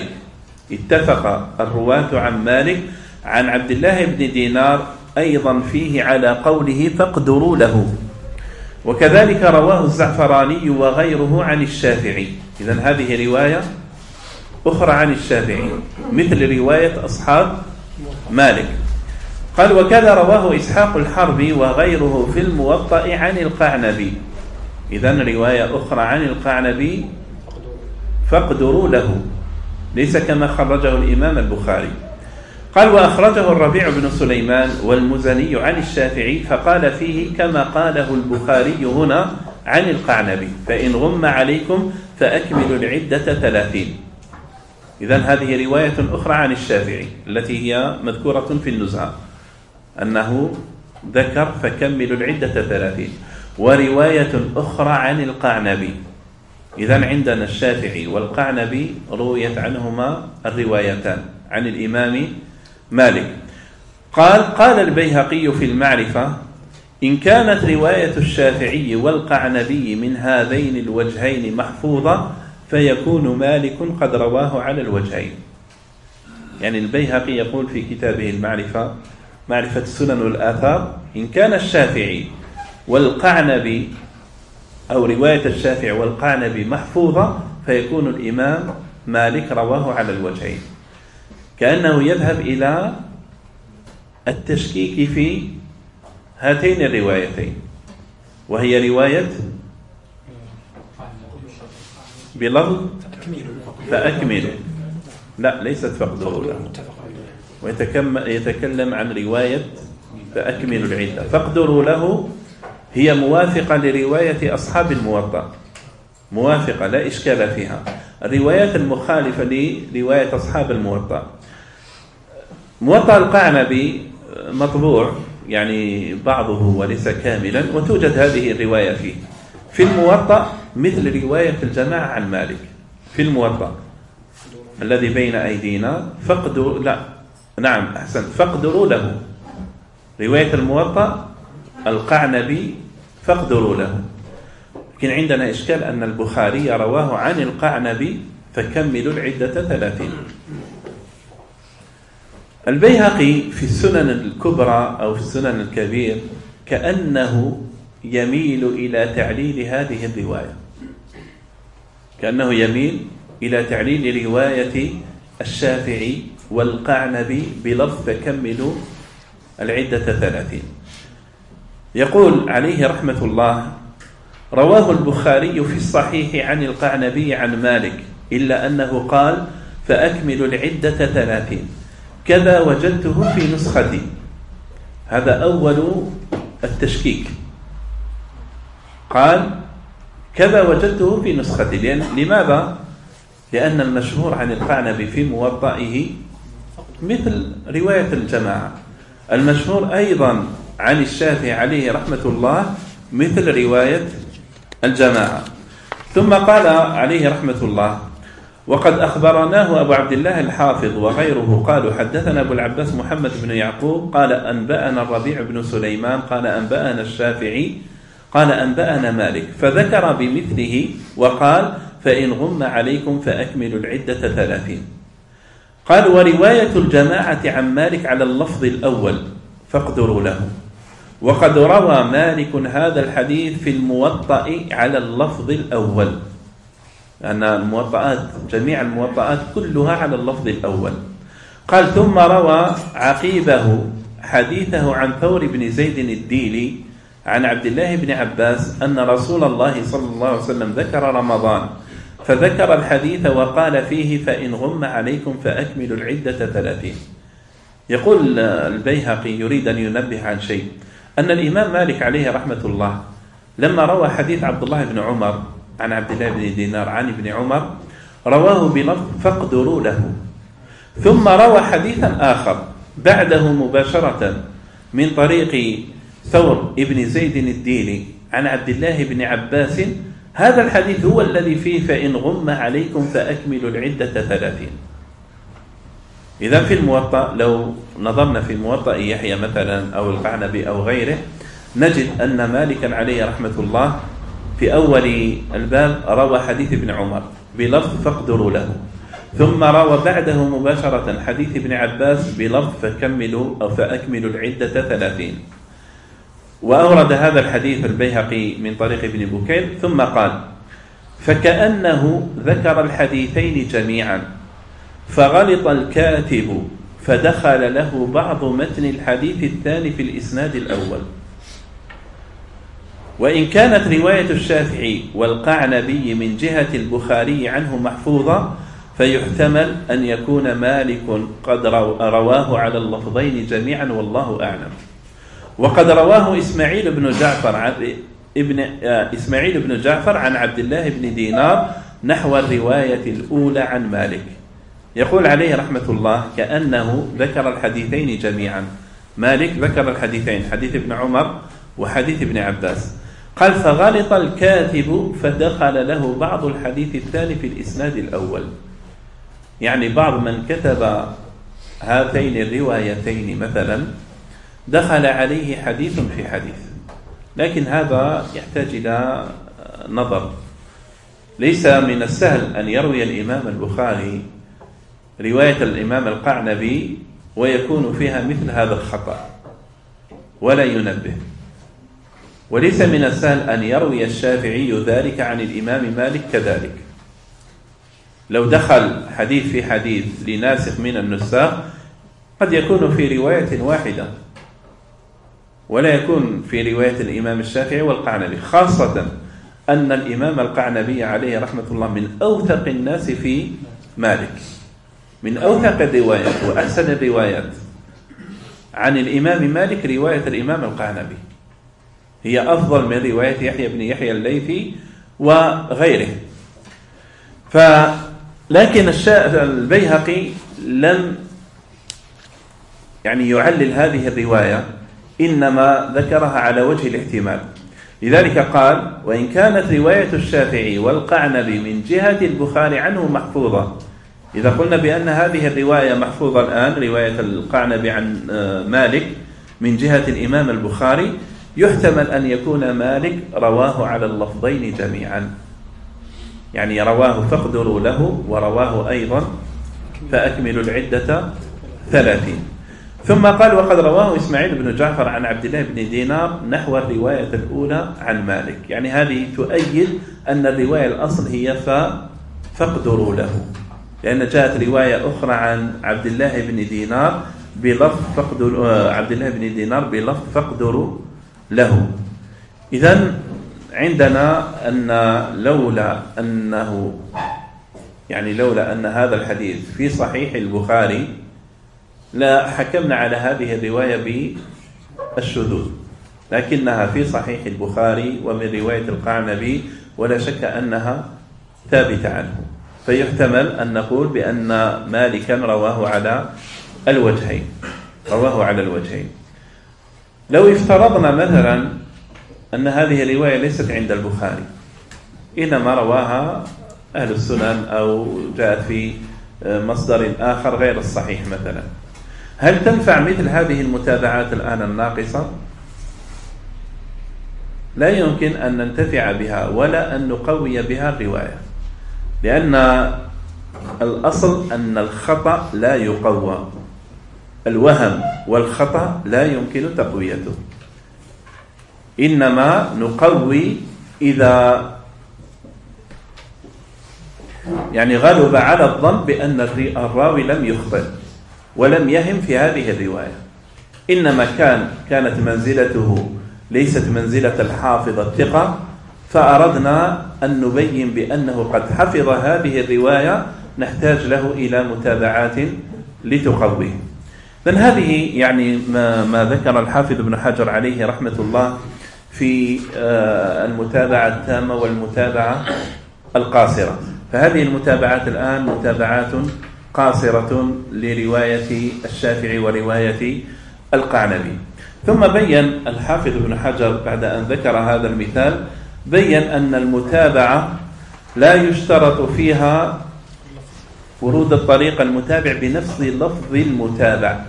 عن مالك عن عبد الله بن دينار أيضا فيه على قوله فاقدروا له، وكذلك رواه الزعفراني وغيره عن الشافعي. إذن هذه رواية أخرى عن الشافعي مثل رواية أصحاب مالك. قال وكذا رواه إسحاق الحربي وغيره في الموطأ عن القعنبي. إذن رواية أخرى عن القعنبي فاقدروا له، ليس كما خرجه الإمام البخاري. قال وأخرجه الربيع بن سليمان والمزني عن الشافعي فقال فيه كما قاله البخاري هنا عن القعنبي فإن غم عليكم فأكملوا العدة 30. إذن هذه رواية أخرى عن الشافعي التي هي مذكورة في النزهة أنه ذكر فكملوا العدة 30، ورواية أخرى عن القعنبي. إذن عندنا الشافعي والقعنبي رويت عنهما الروايتان عن الإمام مالك. قال البيهقي في المعرفة إن كانت رواية الشافعي والقعنبي من هذين الوجهين محفوظة فيكون مالك قد رواه على الوجهين. يعني البيهقي يقول في كتابه المعرفة معرفة السنن والآثار إن كان الشافعي والقعنبي أو رواية الشافعي والقعنبي محفوظة فيكون الإمام مالك رواه على الوجهين، كأنه يذهب إلى التشكيك في هاتين الروايتين، وهي رواية بلفظ فأكملوا، لا ليست فاقدروا له، ويتكلم عن رواية فأكملوا العدة. فاقدروا له هي موافقة لرواية أصحاب الموطأ، موافقة لا إشكال فيها. الروايات المخالفة لرواية أصحاب الموطأ، موطأ القعنبي مطبوع يعني بعضه وليس كاملا، وتوجد هذه الرواية فيه. في الموطأ مثل رواية الجماعة عن مالك في الموطأ الذي بين أيدينا فاقدروا له. رواية الموطأ القعنبي فاقدروا له، لكن عندنا إشكال أن البخاري رواه عن القعنبي فكملوا العدة 30. البيهقي في السنن الكبرى أو في السنن الكبير كأنه يميل إلى تعليل هذه الرواية، كأنه يميل إلى تعليل رواية الشافعي والقعنبي بلفظ كملوا العدة 30. يقول عليه رحمة الله رواه البخاري في الصحيح عن القعنبي عن مالك إلا أنه قال فأكملوا العدة 30، كذا وجدته في نسختي. هذا أول التشكيك، قال كذا وجدته في نسختي. لماذا؟ لأن المشهور عن القعنبي في موطئه مثل رواية الجماعة، المشهور أيضا عن الشافعي عليه رحمة الله مثل رواية الجماعة. ثم قال عليه رحمة الله: وقد أخبرناه أبو عبد الله الحافظ وغيره قالوا حدثنا أبو العباس محمد بن يعقوب قال أنبأنا الربيع بن سليمان قال أنبأنا الشافعي قال أنبأنا مالك، فذكر بمثله وقال: فإن غم عليكم فأكملوا العدة 30. قال: ورواية الجماعة عن مالك على اللفظ الأول فاقدروا له، وقد روى مالك هذا الحديث في الموطأ على اللفظ الأول، لأن الموطئات جميع الموطئات كلها على اللفظ الأول. قال: ثم روى عقيبه حديثه عن ثور بن زيد الديلي عن عبد الله بن عباس أن رسول الله صلى الله عليه وسلم ذكر رمضان فذكر الحديث وقال فيه: فإن غم عليكم فأكملوا العدة 30. يقول البيهقي يريد أن ينبه عن شيء، أن الإمام مالك عليه رحمة الله لما روى حديث عبد الله بن عمر عن عبد الله بن دينار عن ابن عمر رواه بلفظ فاقدروا له، ثم روى حديثا آخر بعده مباشرة من طريق ثور ابن زيد الديلي عن عبد الله بن عباس، هذا الحديث هو الذي فيه: فإن غم عليكم فأكملوا العدة 30. إذا في الموطأ لو نظرنا في موطأ يحيى مثلا أو القعنبي أو غيره نجد أن مالكا عليه رحمة الله في أول الباب روى حديث ابن عمر بلفظ فاقدروا له، ثم روى بعده مباشرة حديث ابن عباس بلفظ فأكملوا العدة 30. وأورد هذا الحديث البيهقي من طريق ابن بكير ثم قال: فكأنه ذكر الحديثين جميعا فغلط الكاتب فدخل له بعض متن الحديث الثاني في الإسناد الأول. وإن كانت رواية الشافعي والقعنبي من جهة البخاري عنه محفوظة فيحتمل أن يكون مالك قد رواه على اللفظين جميعا والله أعلم. وقد رواه إسماعيل بن جعفر عن عبد الله بن دينار نحو الرواية الأولى عن مالك. يقول عليه رحمة الله: كأنه ذكر الحديثين جميعا، مالك ذكر الحديثين، حديث ابن عمر وحديث ابن عباس. قال: فغلط الكاتب فدخل له بعض الحديث الثاني في الإسناد الأول، يعني بعض من كتب هاتين الروايتين مثلا دخل عليه حديث في حديث، لكن هذا يحتاج إلى نظر. ليس من السهل أن يروي الإمام البخاري رواية الإمام القعنبي ويكون فيها مثل هذا الخطأ ولا ينبه، وليس من السهل أن يروي الشافعي ذلك عن الإمام مالك كذلك. لو دخل حديث في حديث لناسخ من النساخ قد يكون في رواية واحدة ولا يكون في رواية الإمام الشافعي والقعنبي، خاصة أن الإمام القعنبي عليه رحمة الله من أوثق الناس في مالك، من أوثق الروايات وأحسن الروايات عن الإمام مالك رواية الإمام القعنبي، هي أفضل من رواية يحيى بن يحيى الليثي وغيره. لكن البيهقي لم يعلل هذه الرواية، إنما ذكرها على وجه الاحتمال. لذلك قال: وإن كانت رواية الشافعي والقعنبي من جهة البخاري عنه محفوظة. إذا قلنا بأن هذه الرواية محفوظة الآن، رواية القعنبي عن مالك من جهة الإمام البخاري، يحتمل أن يكون مالك رواه على اللفظين جميعا، يعني رواه فاقدروا له ورواه أيضا فأكملوا العدة 30. ثم قال: وقد رواه إسماعيل بن جعفر عن عبد الله بن دينار نحو الرواية الأولى عن مالك، يعني هذه تؤيد أن الرواية الأصل هي فاقدروا له، لأن جاءت رواية أخرى عن عبد الله بن دينار بلفظ فاقدروا له. إذن عندنا أن لولا أن هذا الحديث في صحيح البخاري لا حكمنا على هذه الرواية بالشذوذ، لكنها في صحيح البخاري ومن رواية القعنبي، ولا شك أنها ثابتة عنه، فيحتمل أن نقول بأن مالكا رواه على الوجهين. لو افترضنا مثلا أن هذه الرواية ليست عند البخاري، إنما رواها أهل السنن أو جاءت في مصدر آخر غير الصحيح مثلا، هل تنفع مثل هذه المتابعات الآن الناقصة؟ لا يمكن أن ننتفع بها ولا أن نقوي بها الرواية، لأن الأصل أن الخطأ لا يقوى، الوهم والخطأ لا يمكن تقويته، إنما نقوي إذا غلب على الظن بأن الراوي لم يخطئ ولم يهم في هذه الرواية، إنما كانت منزلته ليست منزلة الحافظ الثقة، فأردنا أن نبين بأنه قد حفظ هذه الرواية، نحتاج له إلى متابعات لتقويه. إذن هذه ما ذكر الحافظ ابن حجر عليه رحمة الله في المتابعة التامة والمتابعة القاصرة. فهذه المتابعات الآن متابعات قاصرة لرواية الشافعي ورواية القعنبي. ثم بين الحافظ ابن حجر بعد أن ذكر هذا المثال، بين أن المتابعة لا يشترط فيها ورود الطريق المتابع بنفس لفظ المتابع،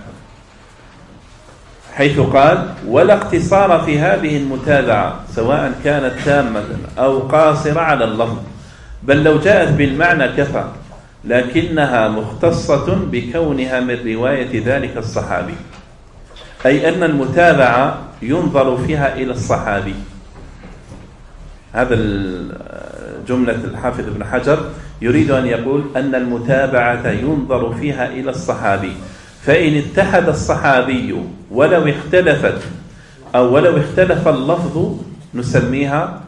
حيث قال: ولا اقتصار في هذه المتابعة سواء كانت تامة أو قاصرة على اللفظ، بل لو جاءت بالمعنى كفى، لكنها مختصة بكونها من رواية ذلك الصحابي، أي أن المتابعة ينظر فيها إلى الصحابي. هذا جملة الحافظ ابن حجر يريد أن يقول أن المتابعة ينظر فيها إلى الصحابي، فإن اتحد الصحابي ولو اختلفت أو ولو اختلف اللفظ نسميها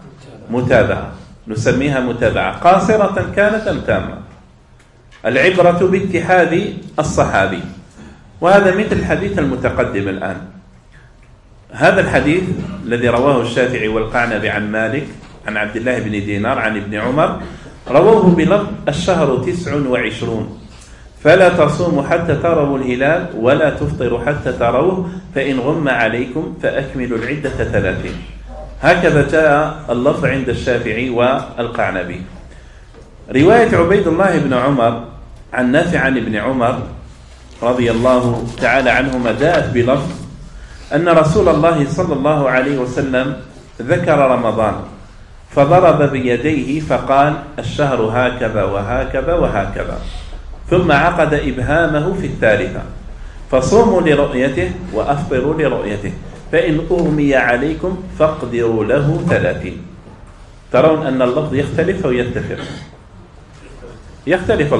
متابعة قاصرة كانت أم تامة. العبرة باتحاد الصحابي، وهذا مثل الحديث المتقدم الآن. هذا الحديث الذي رواه الشافعي والقعنبي عن مالك عن عبد الله بن دينار عن ابن عمر، رواه بلفظ: الشهر 29 فلا تصوموا حتى تروا الهلال ولا تفطروا حتى تروه، فإن غم عليكم فأكملوا العدة 30. هكذا جاء اللفظ عند الشافعي والقعنبي. رواية عبيد الله بن عمر عن نافع عن ابن عمر رضي الله تعالى عنهما جاءت بلفظ أن رسول الله صلى الله عليه وسلم ذكر رمضان فضرب بيديه فقال: الشهر هكذا وهكذا وهكذا، ثم عقد إبهامه في الثالثة: فصوموا لرؤيته وأفطروا لرؤيته، فإن أغمي عليكم فاقدروا له 30. ترون أن اللفظ يختلف أو يتفق؟ يختلف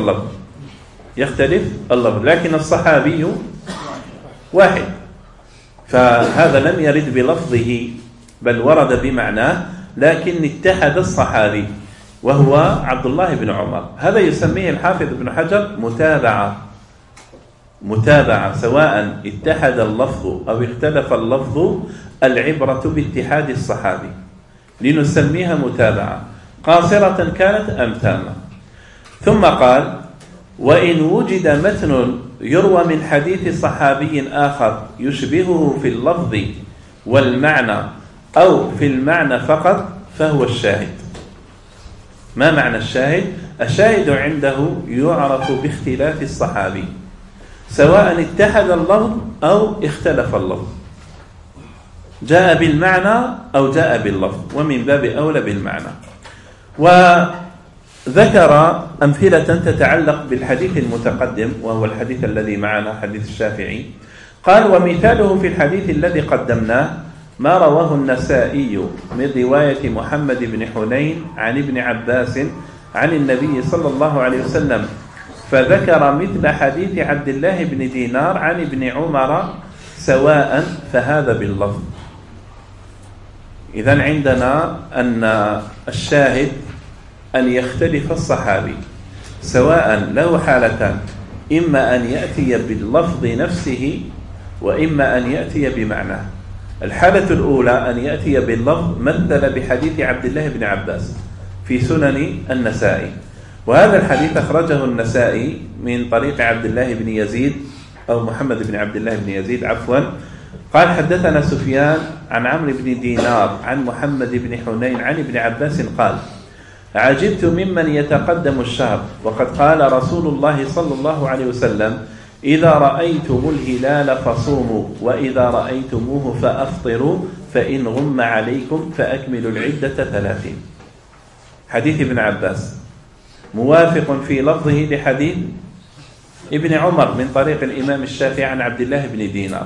اللفظ، لكن الصحابي واحد، فهذا لم يرد بلفظه بل ورد بمعناه، لكن اتحد الصحابي وهو عبد الله بن عمر. هذا يسميه الحافظ ابن حجر متابعة سواء اتحد اللفظ أو اختلف اللفظ، العبرة باتحاد الصحابي، لنسميها متابعة قاصرة كانت أم تامة. ثم قال: وإن وجد متن يروى من حديث صحابي آخر يشبهه في اللفظ والمعنى أو في المعنى فقط فهو الشاهد. ما معنى الشاهد؟ الشاهد عنده يعرف باختلاف الصحابي، سواء اتحد اللفظ أو اختلف اللفظ، جاء بالمعنى أو جاء باللفظ، ومن باب أولى بالمعنى. وذكر أمثلة تتعلق بالحديث المتقدم وهو الحديث الذي معنا حديث الشافعي. قال: ومثاله في الحديث الذي قدمناه ما رواه النسائي من رواية محمد بن حنين عن ابن عباس عن النبي صلى الله عليه وسلم، فذكر مثل حديث عبد الله بن دينار عن ابن عمر سواء، فهذا باللفظ. إذن عندنا أن الشاهد أن يختلف الصحابي، سواء له حالتان: إما أن يأتي باللفظ نفسه وإما أن يأتي بمعناه. الحالة الأولى أن يأتي باللفظ مثل بحديث عبد الله بن عباس في سنن النسائي، وهذا الحديث أخرجه النسائي من طريق عبد الله بن يزيد أو محمد بن عبد الله بن يزيد عفوا، قال حدثنا سفيان عن عمرو بن دينار عن محمد بن حنين عن ابن عباس قال عجبت ممن يتقدم الشهر وقد قال رسول الله صلى الله عليه وسلم إذا رأيتم الهلال فصوموا وإذا رأيتموه فأفطروا فإن غم عليكم فأكملوا العدة 30. حديث ابن عباس موافق في لفظه لحديث ابن عمر من طريق الإمام الشافعي عن عبد الله بن دينار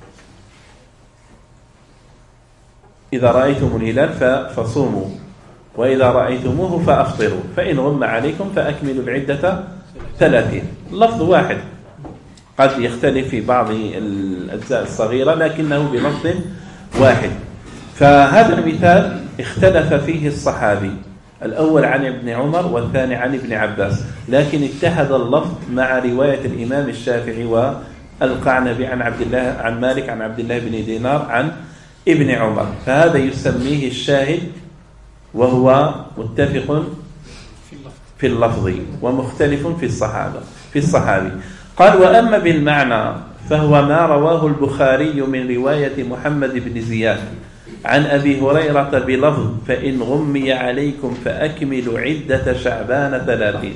إذا رأيتم الهلال فصوموا وإذا رأيتموه فأفطروا فإن غم عليكم فأكملوا العدة 30. لفظ واحد قد يختلف في بعض الأجزاء الصغيرة لكنه بلفظ واحد. فهذا المثال اختلف فيه الصحابي، الأول عن ابن عمر والثاني عن ابن عباس، لكن اتحد اللفظ مع رواية الإمام الشافعي والقعنبي عن مالك عن عبد الله بن دينار عن ابن عمر، فهذا يسميه الشاهد وهو متفق في اللفظ ومختلف في الصحابي. قال وأما بالمعنى فهو ما رواه البخاري من رواية محمد بن زياد عن أبي هريرة بلفظ فإن غمي عليكم فأكملوا عدة شعبان 30.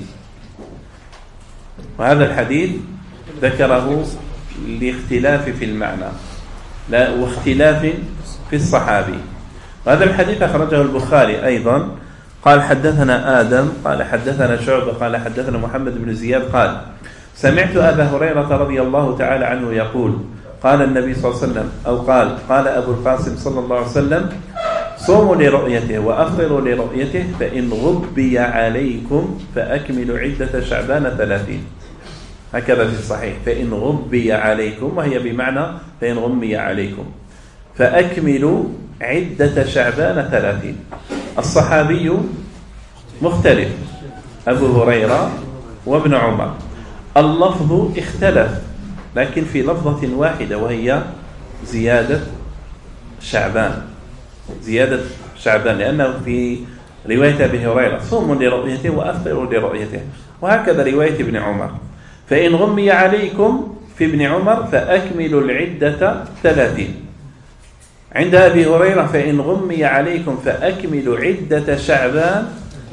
وهذا الحديث ذكره لاختلاف في المعنى واختلاف في الصحابي. وهذا الحديث أخرجه البخاري أيضا، قال حدثنا آدم قال حدثنا شعبة قال حدثنا محمد بن زياد قال سمعت أبا هريرة رضي الله تعالى عنه يقول قال النبي صلى الله عليه وسلم أو قال أبو القاسم صلى الله عليه وسلم صوموا لرؤيته وأفطروا لرؤيته فإن غبي عليكم فأكملوا عدة شعبان 30. هكذا في الصحيح فإن غبي عليكم، وهي بمعنى فإن غمي عليكم فأكملوا عدة شعبان 30. الصحابي مختلف أبو هريرة وابن عمر، اللفظ اختلف لكن في لفظة واحدة وهي زيادة شعبان، لأنه في رواية أبي هريرة صوموا لرؤيته وأفطروا لرؤيته، وهكذا رواية ابن عمر فإن غمي عليكم في ابن عمر فأكملوا العدة 30. عند أبي هريرة فإن غمي عليكم فأكملوا عدة شعبان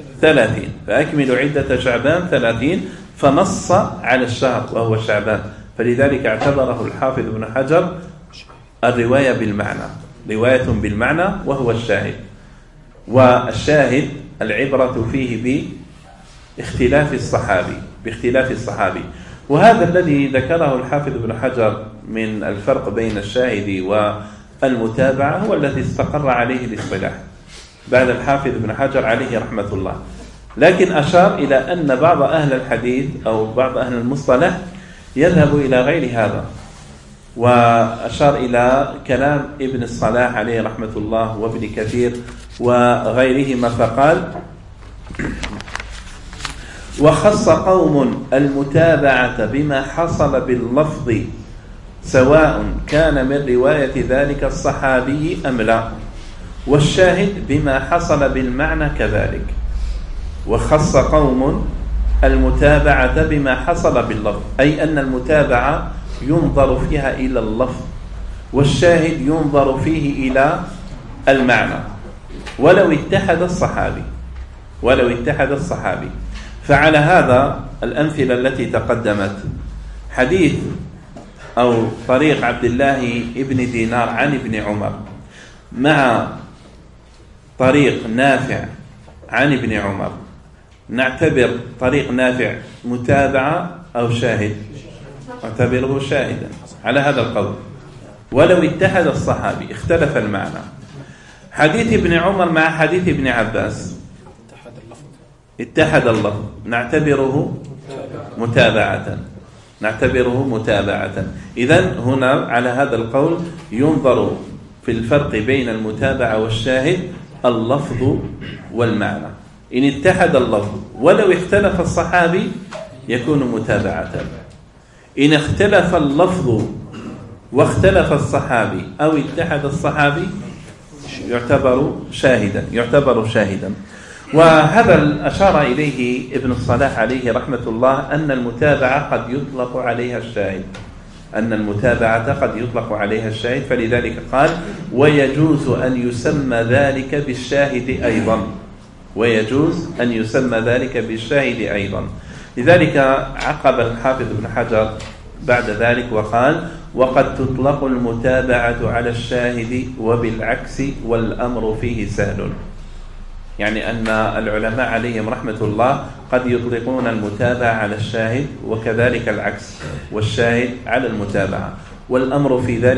30، فنص على الشهر وهو شعبان، فلذلك اعتبره الحافظ ابن حجر الرواية بالمعنى وهو الشاهد، والشاهد العبرة فيه باختلاف الصحابي. وهذا الذي ذكره الحافظ ابن حجر من الفرق بين الشاهد والمتابعة هو الذي استقر عليه الاصطلاح بعد الحافظ ابن حجر عليه رحمة الله، لكن أشار إلى أن بعض أهل الحديث أو بعض أهل المصطلح يذهب إلى غير هذا، وأشار إلى كلام ابن الصلاح عليه رحمة الله وابن كثير وغيرهما فقال وخص قوم المتابعة بما حصل باللفظ سواء كان من رواية ذلك الصحابي أم لا، والشاهد بما حصل بالمعنى كذلك. وخص قوم المتابعة بما حصل باللفظ، أي أن المتابعة ينظر فيها إلى اللفظ والشاهد ينظر فيه إلى المعنى ولو اتحد الصحابي. فعلى هذا الأمثلة التي تقدمت حديث أو طريق عبد الله ابن دينار عن ابن عمر مع طريق نافع عن ابن عمر، نعتبر طريق نافع متابعة أو شاهد؟ نعتبره شاهدا على هذا القول ولو اتحد الصحابي اختلف المعنى. حديث ابن عمر مع حديث ابن عباس اتحد اللفظ، نعتبره متابعة. إذن هنا على هذا القول ينظر في الفرق بين المتابعة والشاهد اللفظ والمعنى. إن اتحد اللفظ ولو اختلف الصحابي يكون متابعة، إن اختلف اللفظ واختلف الصحابي أو اتحد الصحابي يعتبر شاهدا. وهذا أشار إليه ابن الصلاح عليه رحمة الله أن المتابعة قد يطلق عليها الشاهد، فلذلك قال ويجوز أن يسمى ذلك بالشاهد أيضا. لذلك عقب الحافظ ابن حجر بعد ذلك وقال وقد تطلق المتابعة على الشاهد وبالعكس والأمر فيه سهل. يعني أن العلماء عليهم رحمة الله قد يطلقون المتابعة على الشاهد وكذلك العكس، والشاهد على المتابعة، والأمر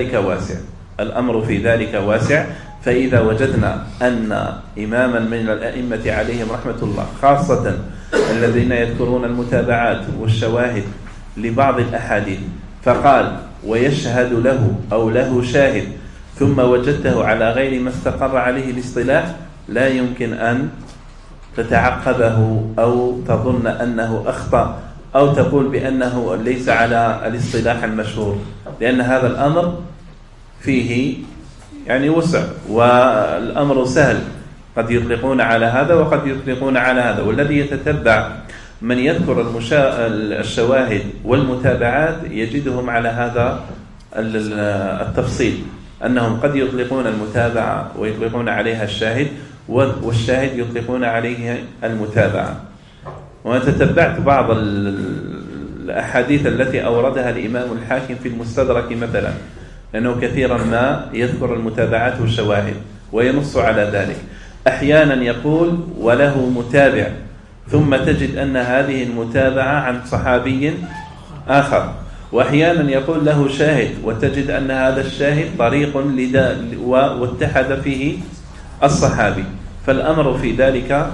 في ذلك واسع. فإذا وجدنا أن إماما من الأئمة عليهم رحمة الله خاصة الذين يذكرون المتابعات والشواهد لبعض الأحاديث فقال ويشهد له أو له شاهد ثم وجدته على غير ما استقر عليه الاصطلاح، لا يمكن أن تتعقبه أو تظن أنه أخطأ أو تقول بأنه ليس على الاصطلاح المشهور، لأن هذا الأمر فيه يعني وسع والأمر سهل، قد يطلقون على هذا وقد يطلقون على هذا. والذي يتتبع من يذكر الشواهد والمتابعات يجدهم على هذا التفصيل، أنهم قد يطلقون المتابعة ويطلقون عليها الشاهد، والشاهد يطلقون عليه المتابعة. وأنا تتبعت بعض الأحاديث التي أوردها الإمام الحاكم في المستدرك مثلا، لأنه كثيرا ما يذكر المتابعات والشواهد وينص على ذلك. أحيانا يقول وله متابع، ثم تجد أن هذه المتابعة عن صحابي آخر، وأحيانا يقول له شاهد وتجد أن هذا الشاهد طريق واتحد فيه الصحابي. فالأمر في ذلك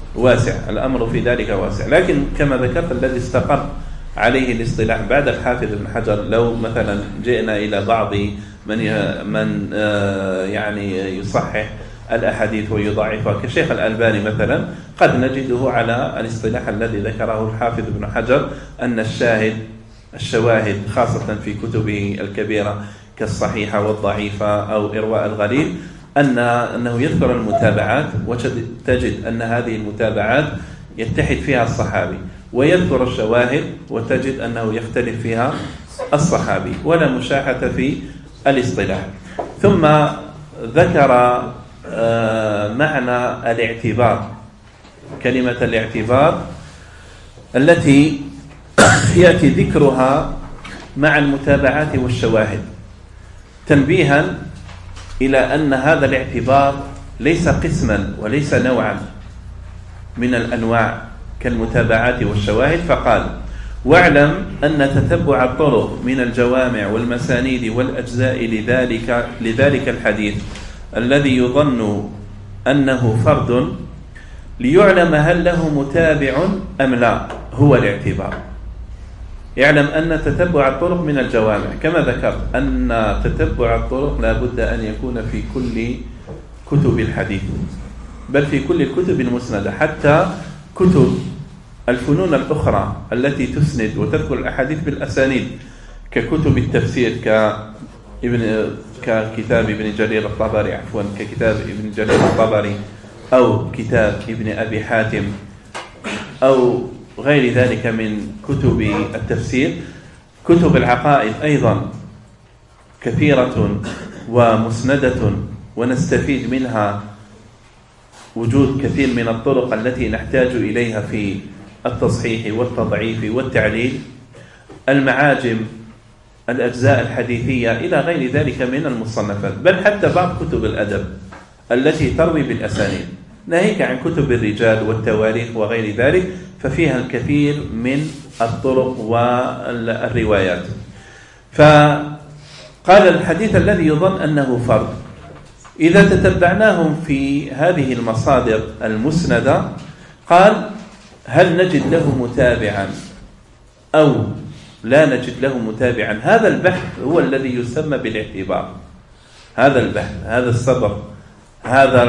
واسع. لكن كما ذكرت الذي استقر عليه الاصطلاح بعد الحافظ ابن حجر، لو مثلا جئنا إلى بعض من يعني يصحح الأحاديث ويضعفها كشيخ الألباني مثلا، قد نجده على الاصطلاح الذي ذكره الحافظ ابن حجر أن الشواهد خاصة في كتبه الكبيرة كالصحيحة والضعيفة أو إرواء الغليل أنه يذكر المتابعات، وتجد أن هذه المتابعات يتحد فيها الصحابي، ويذكر الشواهد وتجد أنه يختلف فيها الصحابي، ولا مشاحة في الاصطلاح. ثم ذكر معنى الاعتبار، كلمة الاعتبار التي يأتي ذكرها مع المتابعات والشواهد، تنبيها إلى أن هذا الاعتبار ليس قسما وليس نوعا من الأنواع كالمتابعات والشواهد. فقال واعلم أن تتبع الطرق من الجوامع والمسانيد والأجزاء لذلك الحديث الذي يظن أنه فرد ليعلم هل له متابع أم لا هو الاعتبار. يعلم أن تتبع الطرق من الجوامع، كما ذكرت أن تتبع الطرق لا بد أن يكون في كل كتب الحديث، بل في كل الكتب المسندة، حتى كتب الفنون الأخرى التي تسند وتذكر الأحاديث بالأسانيد ككتب التفسير ككتاب ابن جرير الطبري ككتاب ابن جرير الطبري أو كتاب ابن أبي حاتم أو غير ذلك من كتب التفسير. كتب العقائد أيضا كثيرة ومسندة، ونستفيد منها وجود كثير من الطرق التي نحتاج إليها في التصحيح والتضعيف والتعليل، المعاجم، الأجزاء الحديثية إلى غير ذلك من المصنفات، بل حتى بعض كتب الأدب التي تروي بالأسانيد، ناهيك عن كتب الرجال والتواريخ وغير ذلك، ففيها الكثير من الطرق والروايات. فقال الحديث الذي يظن أنه فرد إذا تتبعناهم في هذه المصادر المسندة، قال هل نجد له متابعا أو لا نجد له متابعا. هذا البحث هو الذي يسمى بالاعتبار، هذا البحث، هذا الصبر، هذا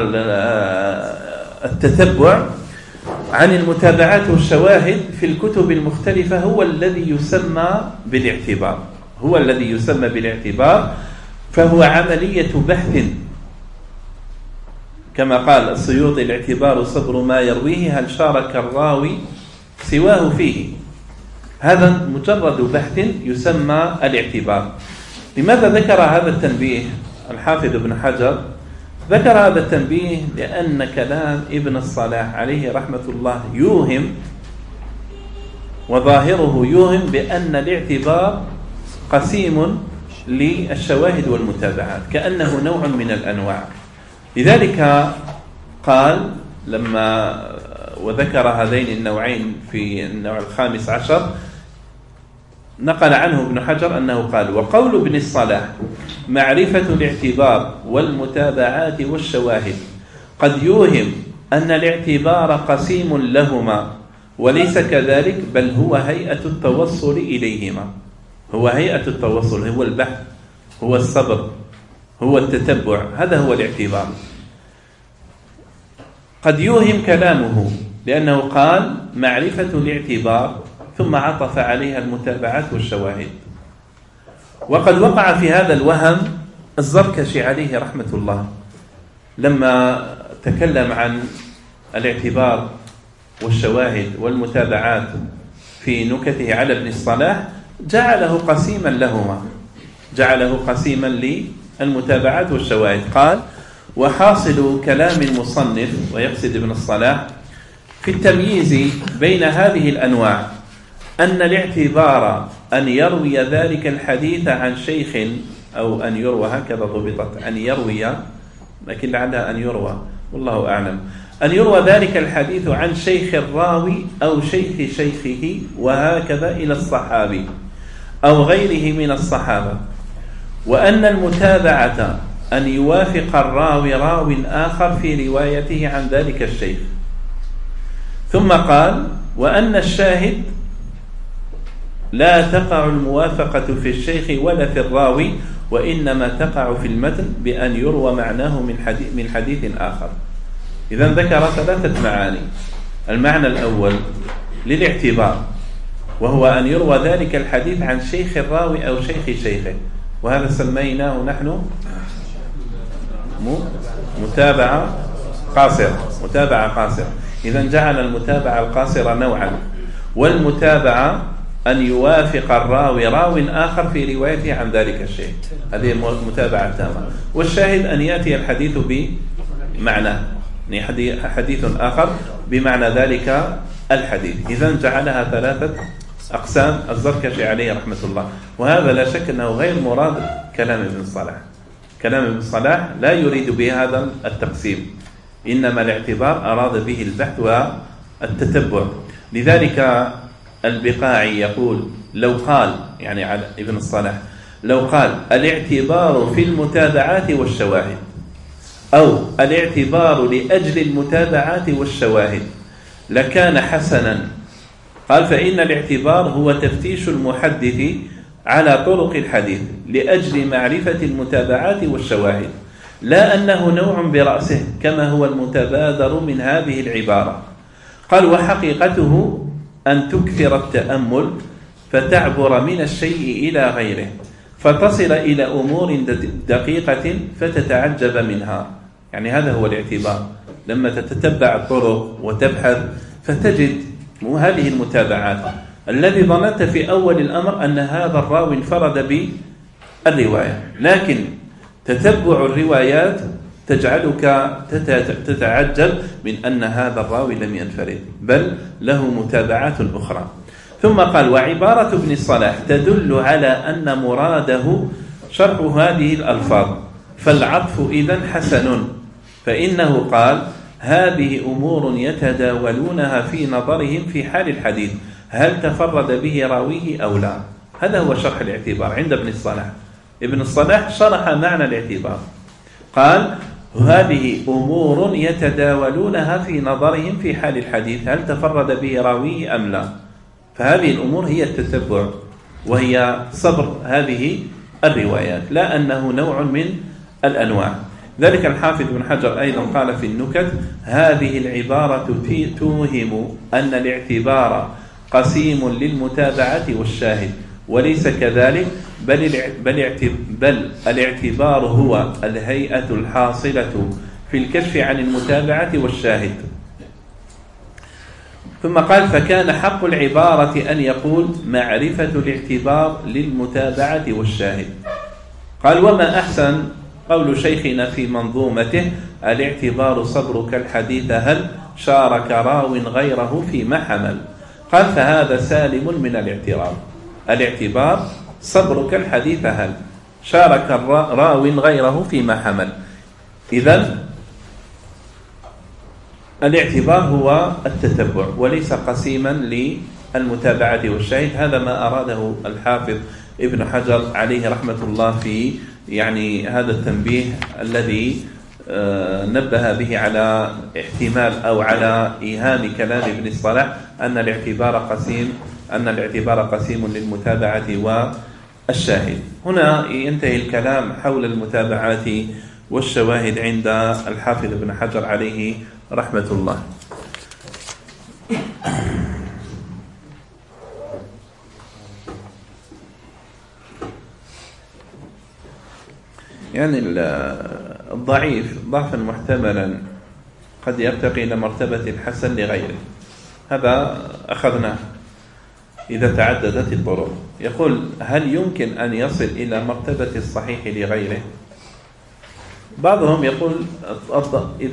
التتبع عن المتابعات والشواهد في الكتب المختلفة هو الذي يسمى بالاعتبار، هو الذي يسمى بالاعتبار، فهو عملية بحث كما قال السيوطي: الاعتبار صبر ما يرويه هل شارك الراوي سواه فيه. هذا مجرد بحث يسمى الاعتبار. لماذا ذكر هذا التنبيه الحافظ ابن حجر؟ ذكر هذا التنبيه لأن كلام ابن الصلاح عليه رحمة الله يوهم، وظاهره يوهم، بأن الاعتبار قسيم للشواهد والمتابعات، كأنه نوع من الأنواع. لذلك قال لما وذكر هذين النوعين في النوع 15 نقل عنه ابن حجر أنه قال: وقول ابن الصلاح معرفة الاعتبار والمتابعات والشواهد قد يوهم أن الاعتبار قسيم لهما، وليس كذلك، بل هو هيئة التوصل إليهما. هو هيئة التوصل، هو البحث، هو الصبر، هو التتبع، هذا هو الاعتبار. قد يوهم كلامه لأنه قال معرفة الاعتبار ثم عطف عليها المتابعات والشواهد. وقد وقع في هذا الوهم الزركشي عليه رحمة الله لما تكلم عن الاعتبار والشواهد والمتابعات في نكته على ابن الصلاح، جعله قسيما لهما، جعله قسيما للمتابعات والشواهد. قال: وحاصل كلام المصنف، ويقصد ابن الصلاح، في التمييز بين هذه الأنواع أن الاعتبار أن يروي ذلك الحديث عن شيخ، أو أن يروى، هكذا ضبطت، أن يروي، لكن لعلها أن يروى، والله أعلم، أن يروى ذلك الحديث عن شيخ الراوي أو شيخ شيخه، وهكذا إلى الصحابي أو غيره من الصحابة. وأن المتابعة أن يوافق الراوي راو آخر في روايته عن ذلك الشيخ. ثم قال: وأن الشاهد لا تقع الموافقة في الشيخ ولا في الراوي، وإنما تقع في المتن بأن يروى معناه من حديث آخر. إذن ذكر ثلاثة معاني. المعنى الأول للاعتبار، وهو أن يروى ذلك الحديث عن شيخ الراوي أو شيخ شيخه، وهذا سميناه نحن متابعة قاصرة. إذن جعل المتابعة القاصرة نوعا، والمتابعة أن يوافق الراوي راو آخر في روايته عن ذلك الشيء، هذه المتابعة تامة. والشاهد أن يأتي الحديث بمعنى، حديث آخر بمعنى ذلك الحديث. إذن جعلها ثلاثة أقسام الزركشي عليه رحمة الله. وهذا لا شك أنه غير مراد كلام ابن الصلاح. كلام ابن الصلاح لا يريد بهذا التقسيم، إنما الاعتبار أراد به البحث والتتبع. لذلك البقاعي يقول: لو قال، يعني على ابن الصلاح، لو قال الاعتبار في المتابعات والشواهد، أو الاعتبار لأجل المتابعات والشواهد، لكان حسنا. قال: فإن الاعتبار هو تفتيش المحدث على طرق الحديث لأجل معرفة المتابعات والشواهد، لا أنه نوع برأسه كما هو المتبادر من هذه العبارة. قال: وحقيقته أن تكثر التأمل فتعبر من الشيء إلى غيره، فتصل إلى أمور دقيقة فتتعجب منها. يعني هذا هو الاعتبار، لما تتتبع الطرق وتبحث فتجد هذه المتابعات. الذي ظننت في أول الأمر أن هذا الراوي انفرد بالرواية، لكن تتبع الروايات تجعلك تتعجب من أن هذا الراوي لم ينفرد، بل له متابعات أخرى. ثم قال: وعبارة ابن الصلاح تدل على أن مراده شرح هذه الألفاظ، فالعطف إذن حسن، فإنه قال: هذه أمور يتداولونها في نظرهم في حال الحديث، هل تفرد به راويه أو لا. هذا هو شرح الاعتبار عند ابن الصلاح. ابن الصلاح شرح معنى الاعتبار، قال: هذه أمور يتداولونها في نظرهم في حال الحديث، هل تفرد به راويه أم لا. فهذه الأمور هي التتبع، وهي صبر هذه الروايات، لا أنه نوع من الأنواع. ذلك الحافظ بن حجر أيضا قال في النكت: هذه العبارة توهم أن الاعتبار قسيم للمتابعة والشاهد، وليس كذلك، بل الاعتبار هو الهيئة الحاصلة في الكشف عن المتابعة والشاهد. ثم قال: فكان حق العبارة أن يقول معرفة الاعتبار للمتابعة والشاهد. قال: وما أحسن قول شيخنا في منظومته: الاعتبار صبرك الحديث هل شارك راو غيره فيما حمل. قال: فهذا سالم من الاعتراض. الاعتبار صبرك الحديث هل شارك راو غيره فيما حمل. إذن الاعتبار هو التتبع وليس قسيما للمتابعة والشاهد. هذا ما أراده الحافظ ابن حجر عليه رحمة الله في هذا التنبيه الذي نبه به على احتمال أو على إيهام كلام ابن الصلاح أن الاعتبار قسيم للمتابعة والشاهد. هنا ينتهي الكلام حول المتابعات والشواهد عند الحافظ ابن حجر عليه رحمة الله. الضعيف ضعفا محتملا قد يرتقي إلى مرتبة الحسن لغيره، هذا أخذناه إذا تعددت الطرق. يقول: هل يمكن أن يصل إلى مرتبة الصحيح لغيره؟ بعضهم يقول: إذا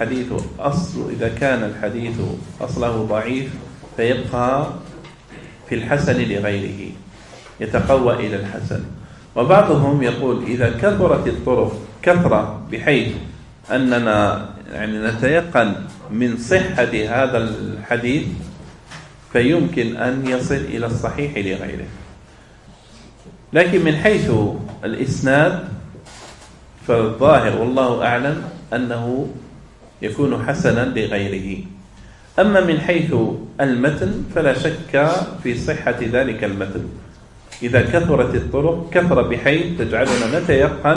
كان الحديث أصله ضعيف فيبقى في الحسن لغيره، يتقوى إلى الحسن. وبعضهم يقول: إذا كثرت الطرق كثرة بحيث أننا نتيقن من صحة هذا الحديث فيمكن أن يصل إلى الصحيح لغيره. لكن من حيث الإسناد فالظاهر والله أعلم أنه يكون حسنا لغيره. أما من حيث المتن فلا شك في صحة ذلك المتن إذا كثرت الطرق كثر بحيث تجعلنا نتيقن